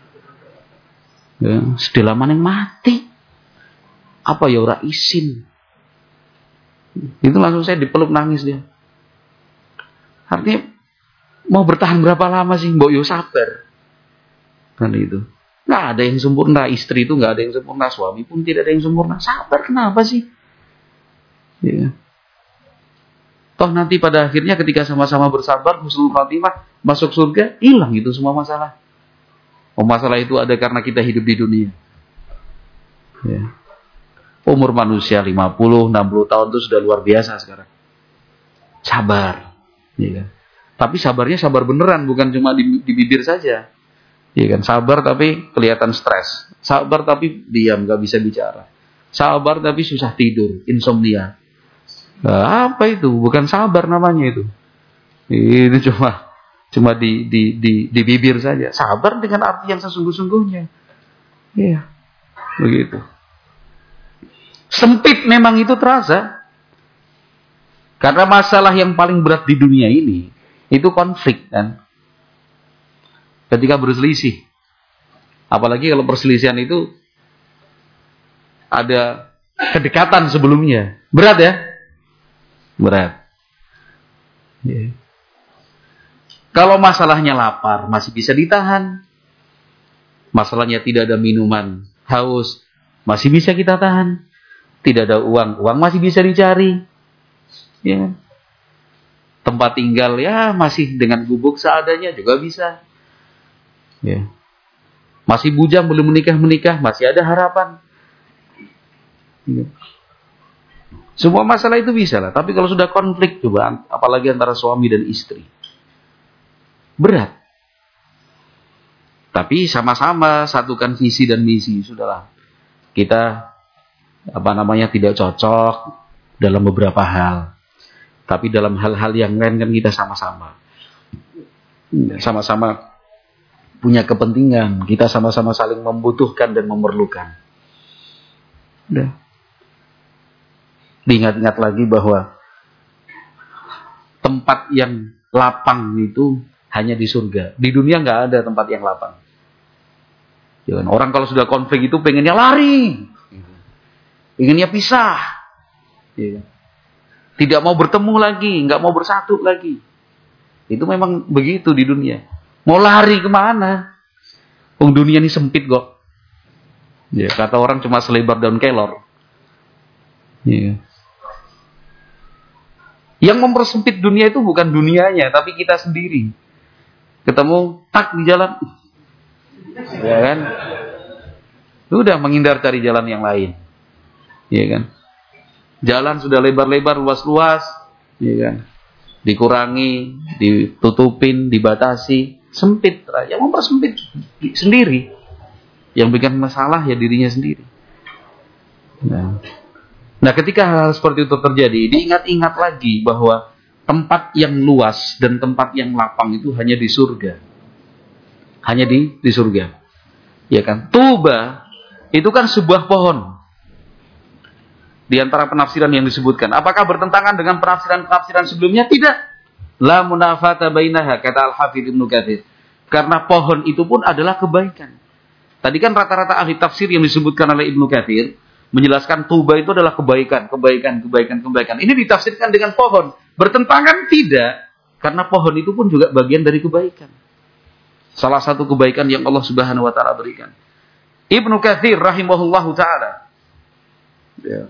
Ya, sedih lama ning mati. Apa ya ora isin. Itu langsung saya dipeluk nangis dia. Artinya mau bertahan berapa lama sih? Mbok yo sabar. Kan itu. Nggak ada yang sempurna, istri itu nggak ada yang sempurna, suami pun tidak ada yang sempurna. Sabar kenapa sih? Ya. Toh nanti pada akhirnya ketika sama-sama bersabar, husnul khatimah, masuk surga, hilang itu semua masalah. Masalah itu ada karena kita hidup di dunia. Ya. Umur manusia 50, 60 tahun itu sudah luar biasa sekarang. Sabar. Ya. Tapi sabarnya sabar beneran, bukan cuma di bibir saja. Ya kan? Sabar tapi kelihatan stres. Sabar tapi diam, gak bisa bicara. Sabar tapi susah tidur, insomnia. Nah, apa itu? Bukan sabar namanya itu. Itu cuma di bibir saja. Sabar dengan arti yang sesungguh-sungguhnya. Iya. Begitu. Sempit memang itu terasa. Karena masalah yang paling berat di dunia ini itu konflik kan. Ketika berselisih. Apalagi kalau perselisihan itu ada kedekatan sebelumnya. Berat ya? Berat. Yeah. Kalau masalahnya lapar, masih bisa ditahan. Masalahnya tidak ada minuman, haus, masih bisa kita tahan. Tidak ada uang masih bisa dicari. Ya. Tempat tinggal, ya masih dengan gubuk seadanya juga bisa. Ya. Masih bujang, belum menikah, masih ada harapan. Ya. Semua masalah itu bisa lah. Tapi kalau sudah konflik, coba, apalagi antara suami dan istri. Berat. Tapi sama-sama satukan visi dan misi. Sudahlah. Kita tidak cocok dalam beberapa hal. Tapi dalam hal-hal yang lain kan kita sama-sama. Sama-sama punya kepentingan. Kita sama-sama saling membutuhkan dan memerlukan. Udah. Diingat-ingat lagi bahwa tempat yang lapang itu hanya di surga. Di dunia nggak ada tempat yang lapang. Jangan. Orang kalau sudah konflik itu pengennya lari. Inginnya pisah. Tidak mau bertemu lagi. Nggak mau bersatu lagi. Itu memang begitu di dunia. Mau lari kemana? Dunia ini sempit kok. Ya, kata orang cuma selebar daun kelor. Ya. Yang mempersempit dunia itu bukan dunianya, tapi kita sendiri. Ketemu tak di jalan, ya kan? Udah menghindar cari jalan yang lain. ya kan? Jalan sudah lebar-lebar, luas-luas, ya kan? Dikurangi, ditutupin, dibatasi, sempit, yang mempersempit sendiri. Yang bikin masalah ya dirinya sendiri. Nah, ketika hal seperti itu terjadi, diingat-ingat lagi bahwa tempat yang luas dan tempat yang lapang itu hanya di surga. Hanya di surga. Ya kan? Tuba itu kan sebuah pohon. Di antara penafsiran yang disebutkan, apakah bertentangan dengan penafsiran-penafsiran sebelumnya? Tidak. La munafata bainaha, kata Al-Hafidz Ibnu Katsir. Karena pohon itu pun adalah kebaikan. Tadi kan rata-rata ahli tafsir yang disebutkan oleh Ibnu Katsir menjelaskan tuba itu adalah kebaikan. Ini ditafsirkan dengan pohon. Bertentangan? Tidak. Karena pohon itu pun juga bagian dari kebaikan. Salah satu kebaikan yang Allah Subhanahu wa taala berikan. Ibnu Katsir rahimahullahu taala, ya,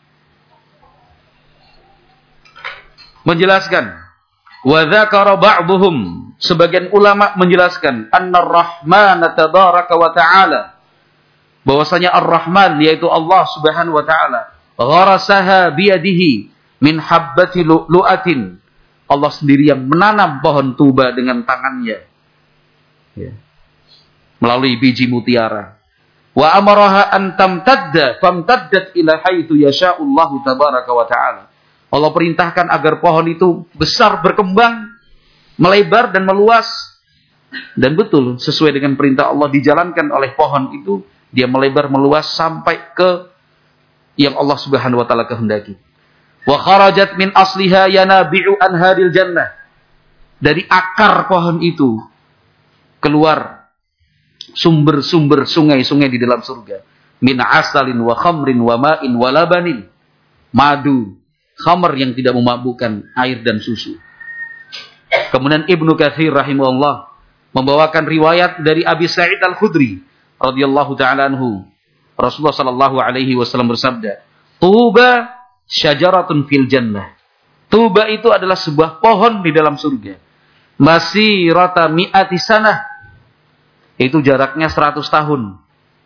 menjelaskan, wa dzakara ba'dhum, sebagian ulama menjelaskan, anna ar-Rahman tabaraka wa ta'ala, bahwasanya Ar-Rahman yaitu Allah Subhanahu wa taala, gharasaha biyadihi min habbati lu'atin. Allah sendiri yang menanam pohon tuba dengan tangannya. Ya. Melalui biji mutiara. Wa amaraha an tamtadda famtaddat ila haitsu yasha'ullahu tabaraka wa ta'ala. Allah perintahkan agar pohon itu besar, berkembang, melebar dan meluas. Dan betul, sesuai dengan perintah Allah dijalankan oleh pohon itu, dia melebar, meluas sampai ke yang Allah Subhanahu wa taala kehendaki. Wa kharajat min asliha yanabi'u anharil jannah. Dari akar pohon itu keluar sumber-sumber sungai-sungai di dalam surga. Min asalin wa khamrin wa ma'in wa labanin. Madu, khamr yang tidak memabukkan, air dan susu. Kemudian Ibnu Katsir rahimahullah membawakan riwayat dari Abi Sa'id Al-Khudri radhiyallahu ta'ala anhu. Rasulullah sallallahu alaihi wasallam bersabda, "Tuba syajaratun fil jannah." Tuba itu adalah sebuah pohon di dalam surga. Masirata mi'ati sanah. Itu jaraknya 100 tahun.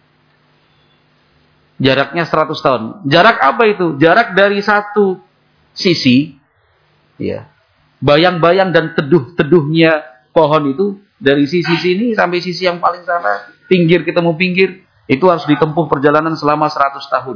Jaraknya 100 tahun. Jarak apa itu? Jarak dari satu sisi, ya, bayang-bayang dan teduh-teduhnya pohon itu dari sisi sini sampai sisi yang paling sana, pinggir ketemu pinggir, itu harus ditempuh perjalanan selama 100 tahun.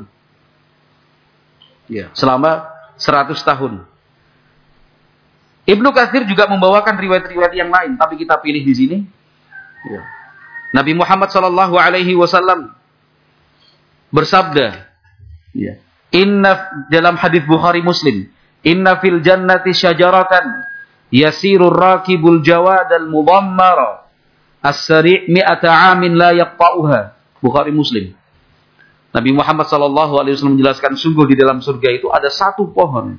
Ya, selama 100 tahun. Ibnu Katsir juga membawakan riwayat-riwayat yang lain, tapi kita pilih di sini. Ya. Nabi Muhammad sallallahu alaihi wasallam bersabda, ya, dalam hadis Bukhari Muslim, inna fil jannati syajaratan yasirur rakibul jawadal mudammara as-sari' mi'ata amin la yaqta'uha. Bukhari Muslim. Nabi Muhammad sallallahu alaihi wasallam menjelaskan, sungguh di dalam surga itu ada satu pohon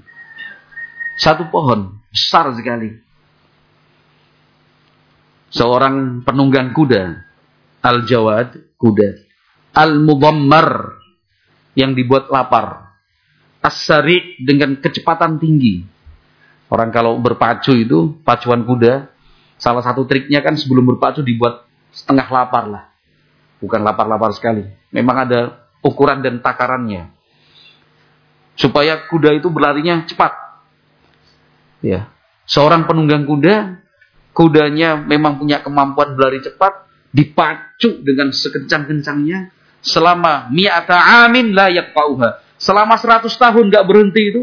besar sekali. Seorang penunggang kuda, al-jawad, kuda, al-mudammar, yang dibuat lapar, as-sari' dengan kecepatan tinggi. Orang kalau berpacu itu, pacuan kuda, salah satu triknya kan sebelum berpacu dibuat setengah lapar lah. Bukan lapar-lapar sekali. Memang ada ukuran dan takarannya. Supaya kuda itu berlarinya cepat. Ya. Seorang penunggang kuda, kudanya memang punya kemampuan berlari cepat, dipacu dengan sekencang-kencangnya, selama mi'ata amin la yaqta'uha. Selama 100 tahun enggak berhenti itu.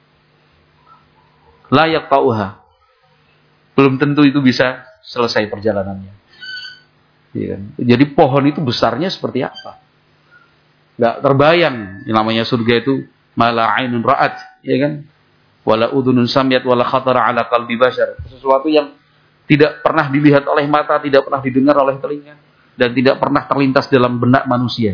La yaqta'uha. Belum tentu itu bisa selesai perjalanannya. Ya. Jadi pohon itu besarnya seperti apa? Enggak terbayang. Yang namanya surga itu mala ainun ra'at, ya kan? Wala udhunun samiyat wala khatara ala qalbi bashar. Sesuatu yang tidak pernah dilihat oleh mata, tidak pernah didengar oleh telinga, dan tidak pernah terlintas dalam benak manusia.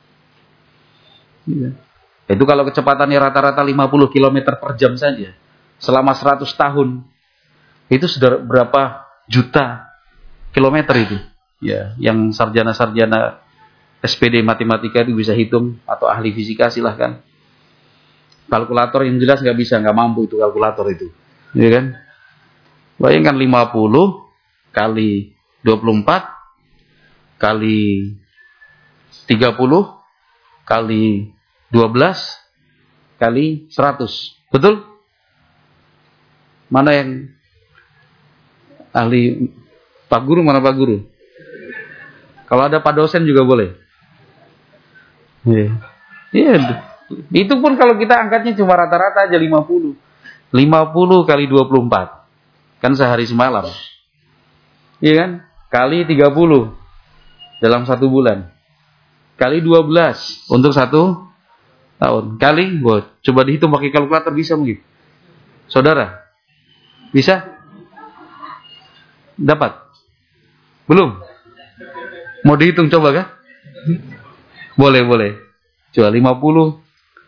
Ya. Itu kalau kecepatannya rata-rata 50 km per jam saja, selama 100 tahun, itu sudah berapa juta kilometer itu. Ya, yang sarjana-sarjana SPD matematika itu bisa hitung, atau ahli fisika silahkan. Kalkulator yang jelas nggak mampu itu kalkulator itu. Ya kan? Bayangkan 50 kali 24 kali 30 kali 12 kali 100. Betul? Mana yang ahli? Pak Guru, mana Pak Guru? Kalau ada Pak dosen juga boleh. Iya. Itu pun kalau kita angkatnya cuma rata-rata aja 50. 50 kali 24. Kan sehari semalam. Iya kan? Kali 30 dalam 1 bulan. Kali 12 untuk 1 tahun. Kali, coba dihitung pakai kalkulator, bisa mungkin? Saudara? Bisa? Dapat? Belum? Mau dihitung coba kah? Boleh. Coba 50.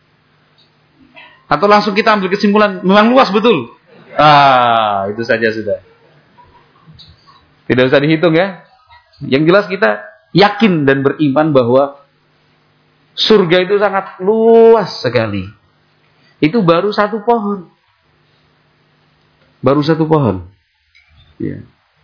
Atau langsung kita ambil kesimpulan, memang luas betul. Itu saja sudah. Tidak usah dihitung ya. Yang jelas kita yakin dan beriman bahwa surga itu sangat luas sekali. Itu baru 1 pohon. Baru 1 pohon. Ya.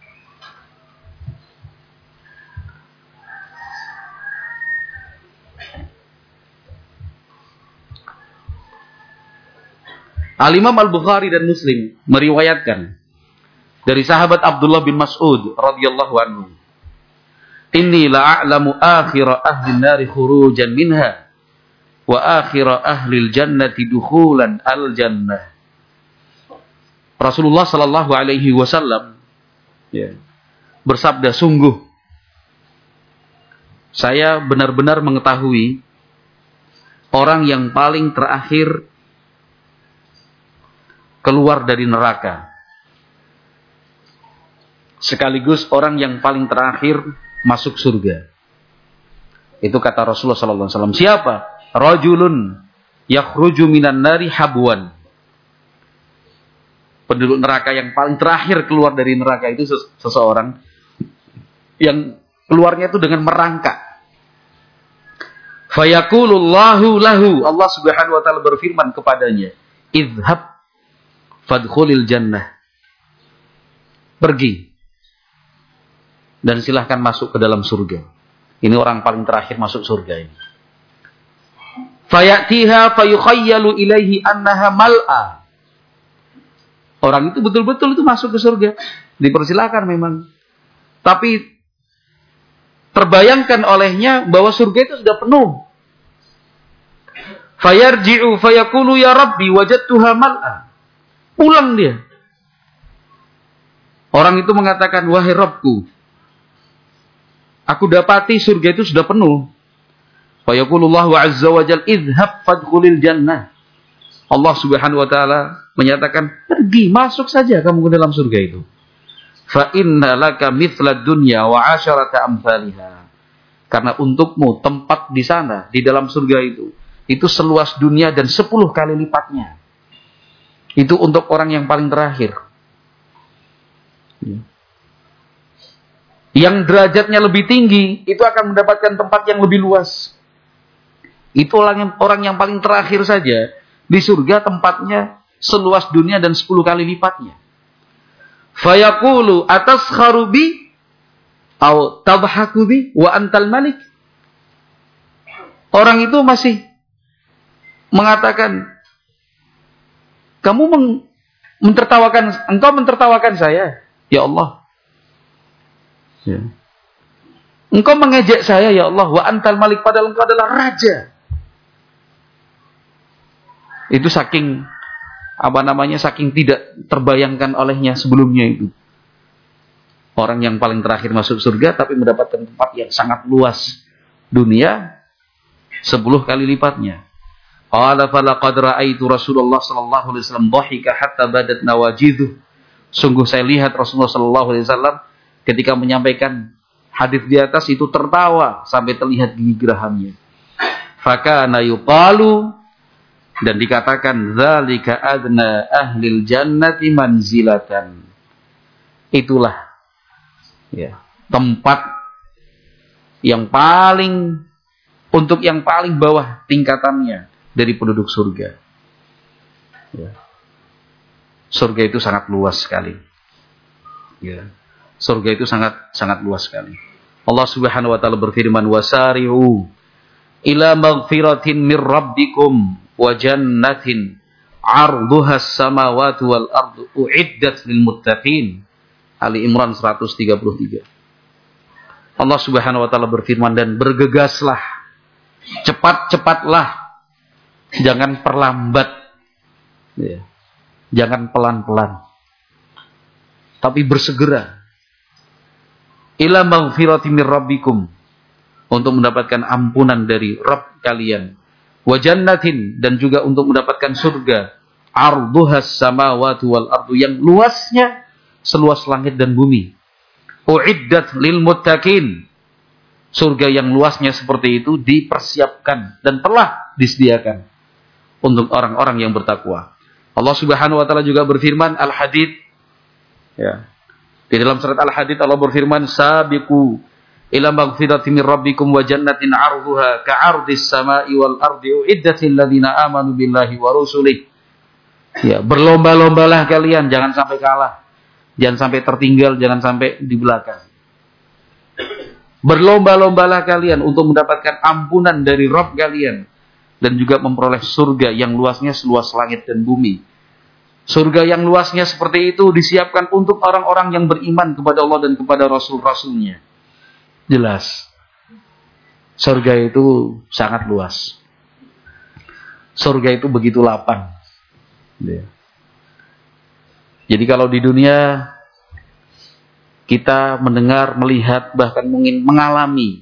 Al-Imam Al-Bukhari dan Muslim meriwayatkan dari sahabat Abdullah bin Mas'ud radhiyallahu anhu, "Inni la'alamu akhira ahli an-nari khurujan minha wa akhira ahli al-jannati dukhulan al-jannah." Rasulullah sallallahu alaihi wasallam bersabda, "Sungguh saya benar-benar mengetahui orang yang paling terakhir keluar dari neraka, sekaligus orang yang paling terakhir masuk surga." Itu kata Rasulullah sallallahu alaihi wasallam. Siapa? Rajulun yakhruju minan nari habwan. Penduduk neraka yang paling terakhir keluar dari neraka itu seseorang yang keluarnya itu dengan merangkak. Fayaqulullahu lahu, Allah Subhanahu wa taala berfirman kepadanya, "Idhhab fadkhulil jannah." Pergi dan silahkan masuk ke dalam surga. Ini orang paling terakhir masuk surga ini. Fayatiha fayukhayyalu ilaihi annaha mal'a. Orang itu betul-betul itu masuk ke surga. Dipersilakan memang. Tapi terbayangkan olehnya bahwa surga itu sudah penuh. Fayarji'u fayaqulu ya Rabbi wajadtuha mal'a. Pulang dia. Orang itu mengatakan, "Wahai Rabbku, aku dapati surga itu sudah penuh." Fayaqulullahu azza wa jalla, "Idhhab fadkhulil jannah." Allah Subhanahu wa taala menyatakan, "Pergi, masuk saja kamu ke dalam surga itu." Fa inna laka mithla dunya wa 'asharata amsalha. Karena untukmu tempat di sana, di dalam surga itu seluas dunia dan 10 kali lipatnya. Itu untuk orang yang paling terakhir. Yang derajatnya lebih tinggi, itu akan mendapatkan tempat yang lebih luas. Itu orang yang paling terakhir saja, di surga tempatnya seluas dunia dan 10 kali lipatnya. Fayaqulu ataskharu bi aw tadhaku bi wa antal malik. Orang itu masih mengatakan, engkau mentertawakan saya, ya Allah. Ya. Engkau mengejek saya, ya Allah, wa antal malik, padahal engkau adalah raja. Itu saking saking tidak terbayangkan olehnya sebelumnya itu. Orang yang paling terakhir masuk surga tapi mendapatkan tempat yang sangat luas. Dunia 10 kali lipatnya. Qala falaqad ra'aitu Rasulullah sallallahu alaihi wasallam dhahika hatta badat nawajiduh. Sungguh saya lihat Rasulullah sallallahu alaihi wasallam ketika menyampaikan hadis di atas itu tertawa sampai terlihat gigi geraham-nya. Fakana yuqalu, dan dikatakan zalika adna ahlil jannati manzilatan. Itulah tempat yang paling untuk yang paling bawah tingkatannya dari penduduk surga. Surga itu sangat luas sekali. Surga itu sangat luas sekali. Allah Subhanahu wa taala berfirman, "Wasari'u ila maghfiratin mir rabbikum wa jannatin 'arduhas samawati wal ardu u'iddat lil muttaqin. Ali Imran 133. Allah Subhanahu wa taala berfirman, dan bergegaslah, cepat-cepatlah, jangan perlambat, ya. Jangan pelan-pelan, tapi bersegera. Ila maghfiratin mir rabbikum, untuk mendapatkan ampunan dari Rabb kalian. Wa jannatin, dan juga untuk mendapatkan surga. Arduhas samawati wal ardu, yang luasnya seluas langit dan bumi. U'iddat lil muttaqin. Surga yang luasnya seperti itu dipersiapkan dan telah disediakan untuk orang-orang yang bertakwa. Allah Subhanahu wa taala juga berfirman, Al-Hadid, ya. Di dalam surat Al-Hadid Allah berfirman, sabiqu ila maghfiratin min rabbikum wa jannatin 'arduha ka'ardis sama'i wal ardi u'iddat lil ladzina amanu billahi wa rusulihi. Ya, berlomba-lombalah kalian, jangan sampai kalah. Jangan sampai tertinggal, jangan sampai di belakang. Berlomba-lombalah kalian untuk mendapatkan ampunan dari Rabb kalian dan juga memperoleh surga yang luasnya seluas langit dan bumi. Surga yang luasnya seperti itu disiapkan untuk orang-orang yang beriman kepada Allah dan kepada Rasul-Rasulnya. Jelas. Surga itu sangat luas. Surga itu begitu lapang. Jadi kalau di dunia kita mendengar, melihat, bahkan mungkin mengalami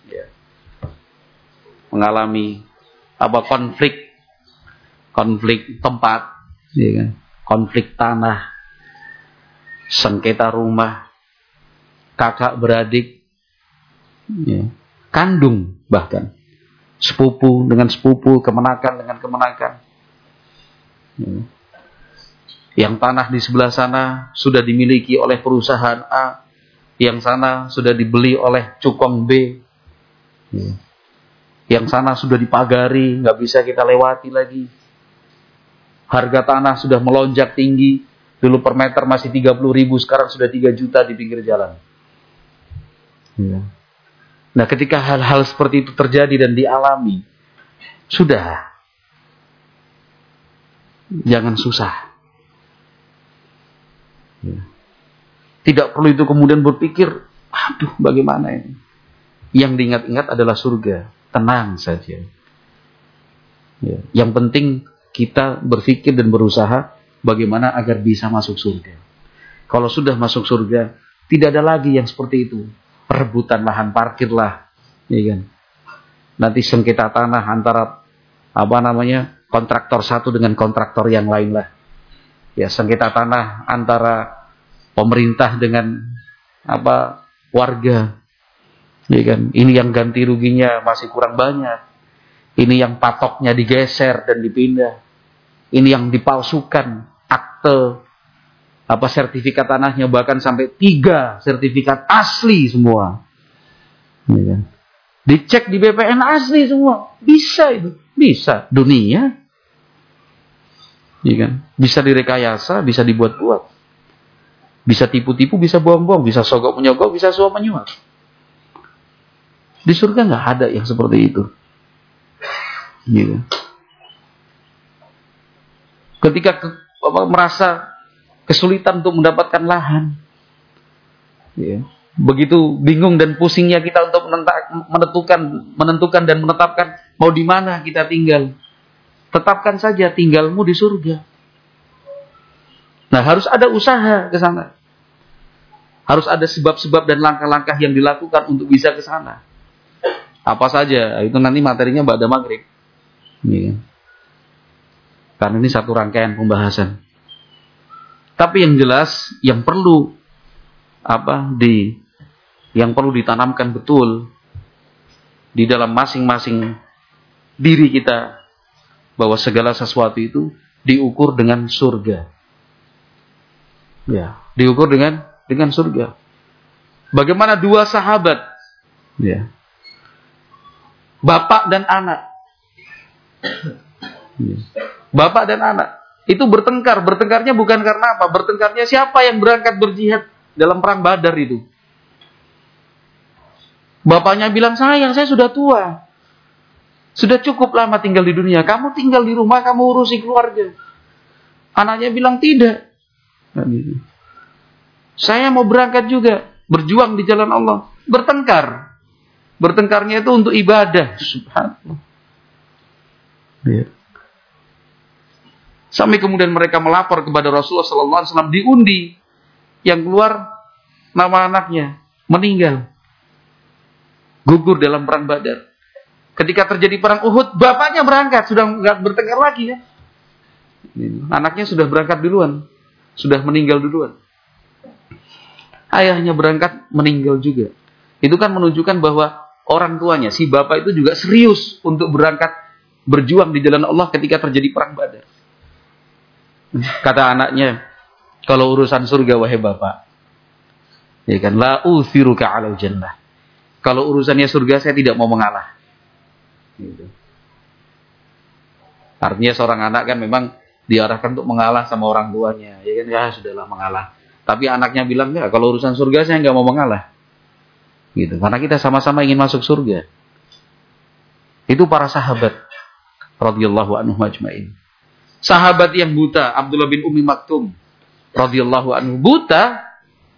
konflik tempat, ya kan? Konflik tanah, sengketa rumah, kakak beradik, ya, kandung bahkan, sepupu dengan sepupu, kemenakan dengan kemenakan. Ya. Yang tanah di sebelah sana sudah dimiliki oleh perusahaan A, yang sana sudah dibeli oleh cukong B, yang sana sudah dipagari, nggak bisa kita lewati lagi. Harga tanah sudah melonjak tinggi, dulu per meter masih 30.000, sekarang sudah 3 juta di pinggir jalan. Nah, ketika hal-hal seperti itu terjadi dan dialami, sudah, jangan susah. Tidak perlu itu kemudian berpikir, aduh bagaimana ini. Yang diingat-ingat adalah surga. Tenang saja. Yang penting kita berpikir dan berusaha bagaimana agar bisa masuk surga. Kalau sudah masuk surga, tidak ada lagi yang seperti itu. Rebutan lahan parkir lah, ya kan? Nanti sengketa tanah antara kontraktor satu dengan kontraktor yang lain lah. Ya, sengketa tanah antara pemerintah dengan warga, ya kan? Ini yang ganti ruginya masih kurang banyak, ini yang patoknya digeser dan dipindah, ini yang dipalsukan akte sertifikat tanahnya, bahkan sampai 3 sertifikat asli semua, ya kan? Dicek di BPN asli semua, bisa itu, bisa dunia. Ya kan? Bisa direkayasa, bisa dibuat-buat. Bisa tipu-tipu, bisa bohong-bohong, bisa sogok-menyogok, bisa suap-menyuap. Di surga nggak ada yang seperti itu. Gitu. Ketika merasa kesulitan untuk mendapatkan lahan, ya, begitu bingung dan pusingnya kita untuk menentukan dan menetapkan mau di mana kita tinggal. Tetapkan saja tinggalmu di surga. Nah, harus ada usaha ke sana. Harus ada sebab-sebab dan langkah-langkah yang dilakukan untuk bisa ke sana. Apa saja? Itu nanti materinya pada maghrib. Ya. Karena ini satu rangkaian pembahasan. Tapi yang jelas, yang perlu ditanamkan betul di dalam masing-masing diri kita, bahwa segala sesuatu itu diukur dengan surga. Ya, diukur dengan surga. Bagaimana 2 sahabat, ya, bapak dan anak, bapak dan anak itu bertengkar. Bertengkarnya bukan karena apa? Bertengkarnya siapa yang berangkat berjihad dalam perang Badar itu. Bapaknya bilang, saya sudah tua. Sudah cukup lama tinggal di dunia. Kamu tinggal di rumah, kamu urusi keluarga. Anaknya bilang tidak. Saya mau berangkat juga. Berjuang di jalan Allah. Bertengkar. Bertengkarnya itu untuk ibadah. Subhanallah. Ya. Sampai kemudian mereka melapor kepada Rasulullah SAW, diundi. Yang keluar nama anaknya. Meninggal. Gugur dalam perang Badar. Ketika terjadi perang Uhud, bapaknya berangkat, sudah nggak bertengkar lagi ya. Anaknya sudah berangkat duluan, sudah meninggal duluan. Ayahnya berangkat, meninggal juga. Itu kan menunjukkan bahwa orang tuanya, si bapak itu juga serius untuk berangkat berjuang di jalan Allah ketika terjadi perang Badar. Kata anaknya, kalau urusan surga wahai bapak, ya kan, la uthiruka 'alal jannah. Kalau urusannya surga saya tidak mau mengalah. Gitu. Artinya seorang anak kan memang diarahkan untuk mengalah sama orang tuanya, ya kan, ya sudahlah mengalah. Tapi anaknya bilang enggak, kalau urusan surga saya enggak mau mengalah. Gitu. Karena kita sama-sama ingin masuk surga. Itu para sahabat radhiyallahu anhum ajmain. Sahabat yang buta, Abdullah bin Ummi Maktum radhiyallahu anhu, buta.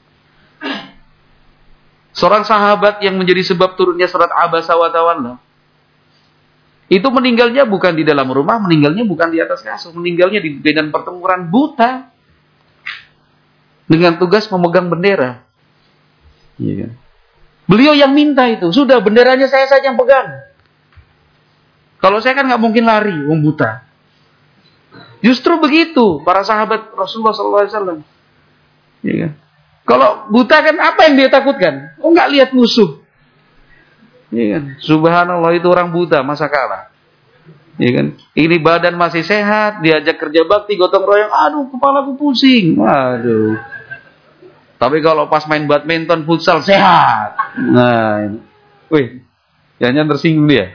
Seorang sahabat yang menjadi sebab turunnya surat Abasa wa Tawalla. Itu meninggalnya bukan di dalam rumah, meninggalnya bukan di atas kasur, meninggalnya di medan pertempuran, buta. Dengan tugas memegang bendera. Iya. Beliau yang minta itu, sudah benderanya saya saja yang pegang. Kalau saya kan nggak mungkin lari, wong buta. Justru begitu para sahabat Rasulullah SAW. Iya. Kalau buta kan apa yang dia takutkan? Oh, nggak lihat musuh. Ya kan? Subhanallah, itu orang buta masa kalah. Ya kan? Ini badan masih sehat, diajak kerja bakti, gotong royong, aduh kepalaku pusing. Waduh. Tapi kalau pas main badminton, futsal, sehat. Nah, ini. Wih, jangan tersinggung dia.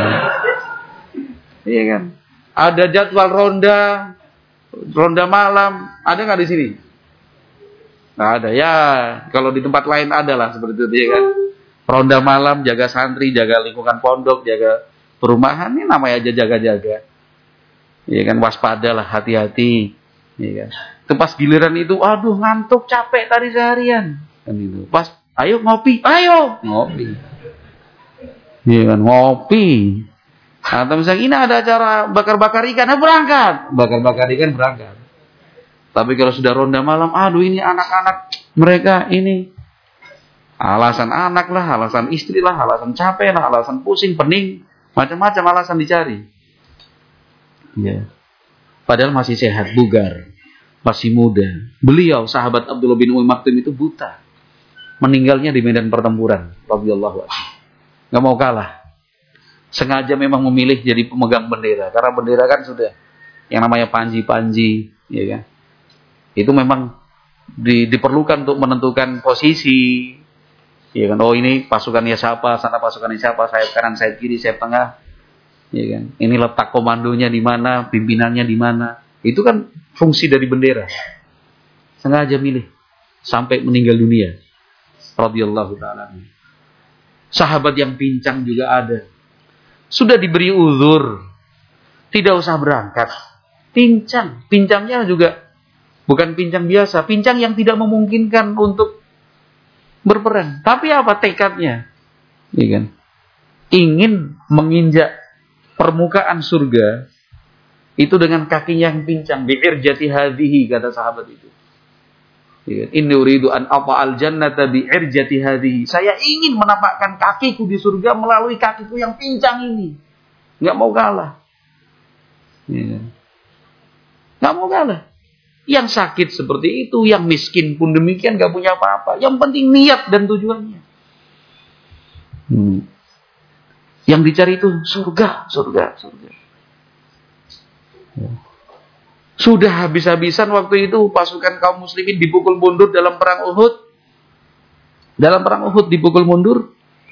Iya kan? Ada jadwal ronda malam, ada nggak di sini? Nggak ada ya. Kalau di tempat lain ada lah seperti itu, ya kan? Ronda malam, jaga santri, jaga lingkungan pondok, jaga perumahan, ini namanya aja jaga-jaga. Ya kan, waspadalah, hati-hati. Ya kan. Itu pas giliran itu, aduh ngantuk, capek tadi seharian. Kan itu. Pas, ayo ngopi, ayo ngopi. Ya kan, ngopi. Atau misalnya ini ada acara bakar-bakar ikan, berangkat. Bakar-bakar ikan berangkat. Tapi kalau sudah ronda malam, aduh ini anak-anak mereka ini. Alasan anak lah, alasan istri lah, alasan capek lah, alasan pusing, pening, macam-macam alasan dicari. Ya. Padahal masih sehat, bugar, masih muda. Beliau, sahabat Abdullah bin Ummi Maktum itu buta. Meninggalnya di medan pertempuran. Radhiyallahu anhu. Gak mau kalah. Sengaja memang memilih jadi pemegang bendera. Karena bendera kan sudah yang namanya panji-panji. Ya kan? Itu memang diperlukan untuk menentukan posisi. Ya kan, oh ini pasukannya siapa, sana pasukannya siapa, sayap kanan, sayap kiri, sayap tengah. Ya kan, ini letak komandonya di mana, pimpinannya di mana. Itu kan fungsi dari bendera. Sengaja milih sampai meninggal dunia. Radhiyallahu ta'ala. Sahabat yang pincang juga ada. Sudah diberi uzur, tidak usah berangkat. Pincang, pincangnya juga bukan pincang biasa, pincang yang tidak memungkinkan untuk berperang. Tapi apa tekadnya? Ya kan? Ingin menginjak permukaan surga itu dengan kakinya yang pincang. Bi'irjati hadhihi, kata sahabat itu. Ya kan? Inni uridu an ata'al jannata bi'irjati hadhihi. Saya ingin menapakkan kakiku di surga melalui kakiku yang pincang ini. Enggak mau kalah. Ya kan? Enggak mau kalah. Yang sakit seperti itu, yang miskin pun demikian, gak punya apa-apa. Yang penting niat dan tujuannya. Yang dicari itu surga. Sudah habis-habisan waktu itu pasukan kaum muslimin dipukul mundur dalam perang Uhud. Dalam perang Uhud dipukul mundur.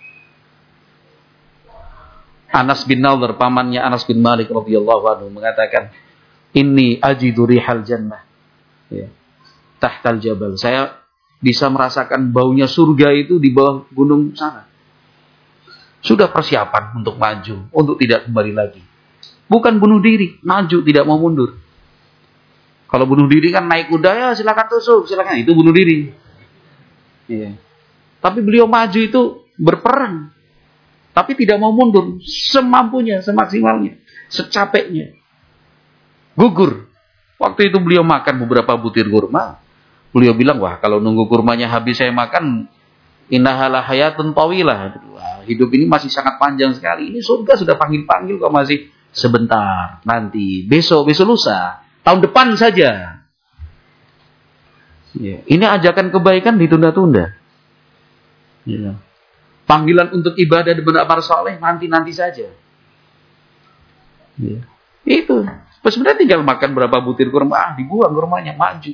Anas bin Nadhr, pamannya Anas bin Malik radhiyallahu anhu, mengatakan, "Inni ajidu rihal jannah." Ya. Tahtal jabal. Saya bisa merasakan baunya surga itu di bawah gunung sana. Sudah persiapan untuk maju, untuk tidak kembali lagi. Bukan bunuh diri, maju, tidak mau mundur. Kalau bunuh diri kan naik kuda, ya silakan tusuk, silakan, itu bunuh diri. Iya. Tapi beliau maju itu berperang. Tapi tidak mau mundur, semampunya, semaksimalnya, secapeknya. Gugur. Waktu itu beliau makan beberapa butir kurma. Beliau bilang, wah kalau nunggu kurmanya habis saya makan, innahala hayatun tawilah. Wah, hidup ini masih sangat panjang sekali. Ini surga sudah panggil-panggil kok masih sebentar. Nanti, besok lusa. Tahun depan saja. Ya. Ini ajakan kebaikan ditunda-tunda. Ya. Panggilan untuk ibadah dan beramal saleh nanti saja. Ya. Itu. Sebenarnya tinggal makan berapa butir kurma, dibuang kurmanya, maju.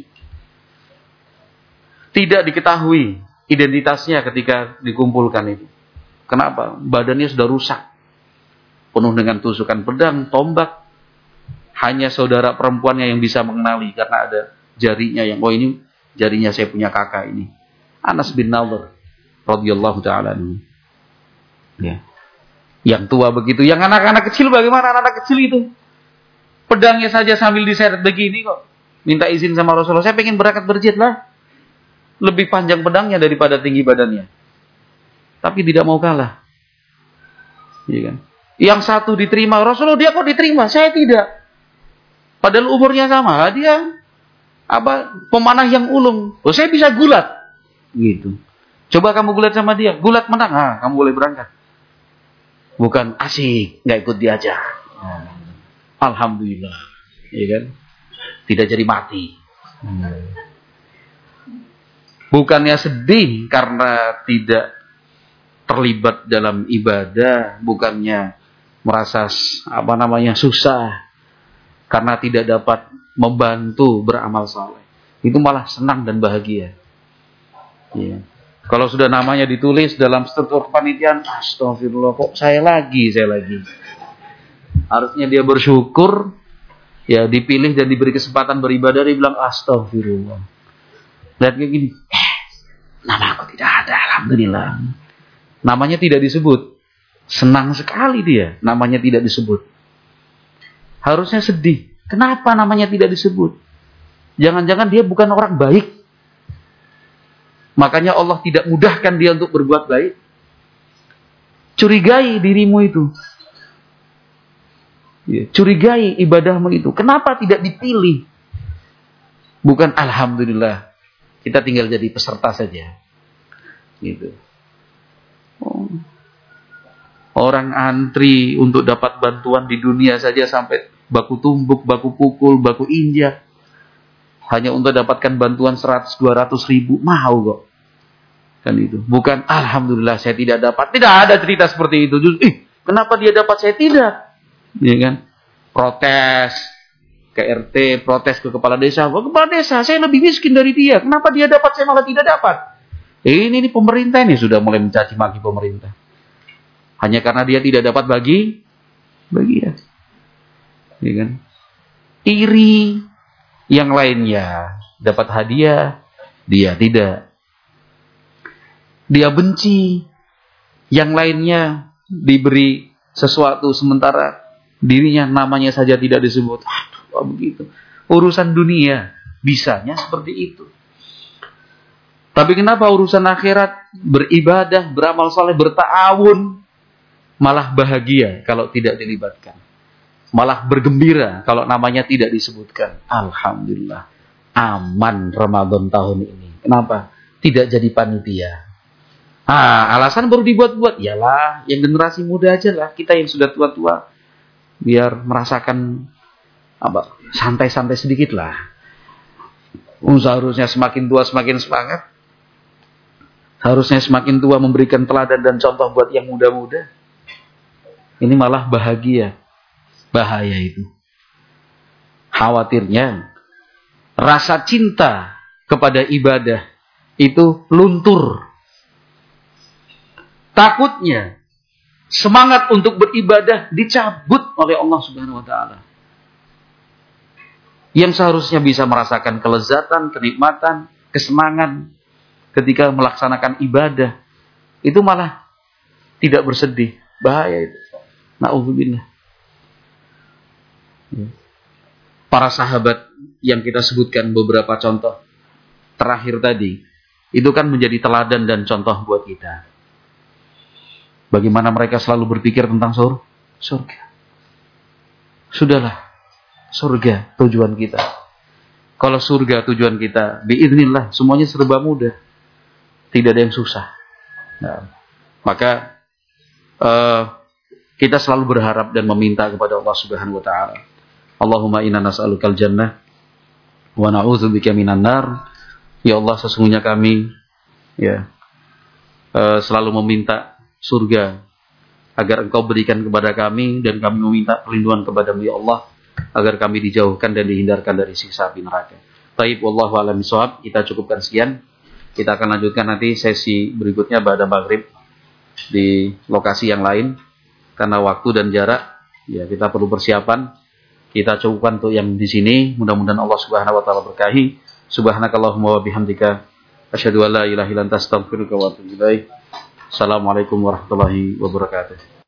Tidak diketahui identitasnya ketika dikumpulkan itu. Kenapa? Badannya sudah rusak. Penuh dengan tusukan pedang, tombak. Hanya saudara perempuannya yang bisa mengenali karena ada jarinya yang, oh ini jarinya saya punya kakak ini. Anas bin Nadhr radhiyallahu taala anhu. Ya. Yang tua begitu, yang anak-anak kecil bagaimana anak-anak kecil itu? Pedangnya saja sambil diseret begini kok. Minta izin sama Rasulullah, saya pengen berangkat berjihad lah. Lebih panjang pedangnya daripada tinggi badannya. Tapi tidak mau kalah. Iya kan? Yang satu diterima Rasulullah, dia kok diterima? Saya tidak. Padahal umurnya sama, dia pemanah yang ulung. Oh, saya bisa gulat. Gitu. Coba kamu gulat sama dia, gulat menang, kamu boleh berangkat. Bukan asik, nggak ikut diajak. Alhamdulillah, ya kan? Tidak jadi mati. Bukannya sedih karena tidak terlibat dalam ibadah, bukannya merasa susah karena tidak dapat membantu beramal saleh. Itu malah senang dan bahagia. Ya. Kalau sudah namanya ditulis dalam struktur kepanitiaan, astagfirullah, kok saya lagi. Harusnya dia bersyukur, ya dipilih dan diberi kesempatan beribadah, dia bilang astagfirullah. Lihat kayak gini, nama aku tidak ada, alhamdulillah. Namanya tidak disebut. Senang sekali dia, namanya tidak disebut. Harusnya sedih. Kenapa namanya tidak disebut? Jangan-jangan dia bukan orang baik. Makanya Allah tidak mudahkan dia untuk berbuat baik. Curigai dirimu itu. Ya, curigai ibadahmu itu. Kenapa tidak dipilih? Bukan alhamdulillah. Kita tinggal jadi peserta saja. Gitu. Orang antri untuk dapat bantuan di dunia saja sampai baku tumbuk, baku pukul, baku injak. Hanya untuk dapatkan bantuan 100-200 ribu. Mau kok. Kan itu. Bukan alhamdulillah saya tidak dapat. Tidak ada cerita seperti itu. Justru, kenapa dia dapat saya tidak? Ya kan? Protes ke RT, protes ke kepala desa. Kepala desa, saya lebih miskin dari dia. Kenapa dia dapat, saya malah tidak dapat? Ini pemerintah ini sudah mulai mencaci maki pemerintah. Hanya karena dia tidak dapat bagian. Ya kan? Iri yang lainnya dapat hadiah, dia tidak. Dia benci yang lainnya diberi sesuatu sementara dirinya namanya saja tidak disebut. Aduh, begitu. Urusan dunia bisanya seperti itu. Tapi kenapa urusan akhirat, beribadah, beramal saleh, berta'awun, malah bahagia kalau tidak dilibatkan. Malah bergembira kalau namanya tidak disebutkan. Alhamdulillah. Aman Ramadan tahun ini. Kenapa? Tidak jadi panitia. Alasan baru dibuat-buat. Yalah, yang generasi muda aja lah. Kita yang sudah tua-tua. Biar merasakan santai-santai sedikit lah. Seharusnya semakin tua semakin semangat. Harusnya semakin tua memberikan teladan dan contoh buat yang muda-muda. Ini malah bahagia. Bahaya itu. Khawatirnya rasa cinta kepada ibadah itu luntur. Takutnya semangat untuk beribadah dicabut oleh Allah Subhanahu wa taala. Yang seharusnya bisa merasakan kelezatan, kenikmatan, kesenangan ketika melaksanakan ibadah, itu malah tidak bersedih. Bahaya itu. Na'udzubillah. Para sahabat yang kita sebutkan beberapa contoh terakhir tadi, itu kan menjadi teladan dan contoh buat kita. Bagaimana mereka selalu berpikir tentang surga. Sudahlah, surga tujuan kita. Kalau surga tujuan kita, biiznillah, semuanya serba mudah. Tidak ada yang susah. Nah, maka kita selalu berharap dan meminta kepada Allah Subhanahu wa taala. Allahumma inna nas'alukal jannah wa na'udzubika minan nar. Ya Allah, sesungguhnya kami selalu meminta surga agar Engkau berikan kepada kami, dan kami meminta perlindungan kepada-Mu ya Allah agar kami dijauhkan dan dihindarkan dari siksa api neraka. Taib, wallahu a'lam bishawab. Kita cukupkan sekian. Kita akan lanjutkan nanti sesi berikutnya ba'da maghrib di lokasi yang lain. Karena waktu dan jarak, ya kita perlu persiapan. Kita cukupkan untuk yang di sini. Mudah-mudahan Allah Subhanahu wa taala berkahi. Subhanakallahumma wa bihamdika asyhadu an la ilaha illa anta astaghfiruka wa atubu ilaik. Assalamualaikum warahmatullahi wabarakatuh.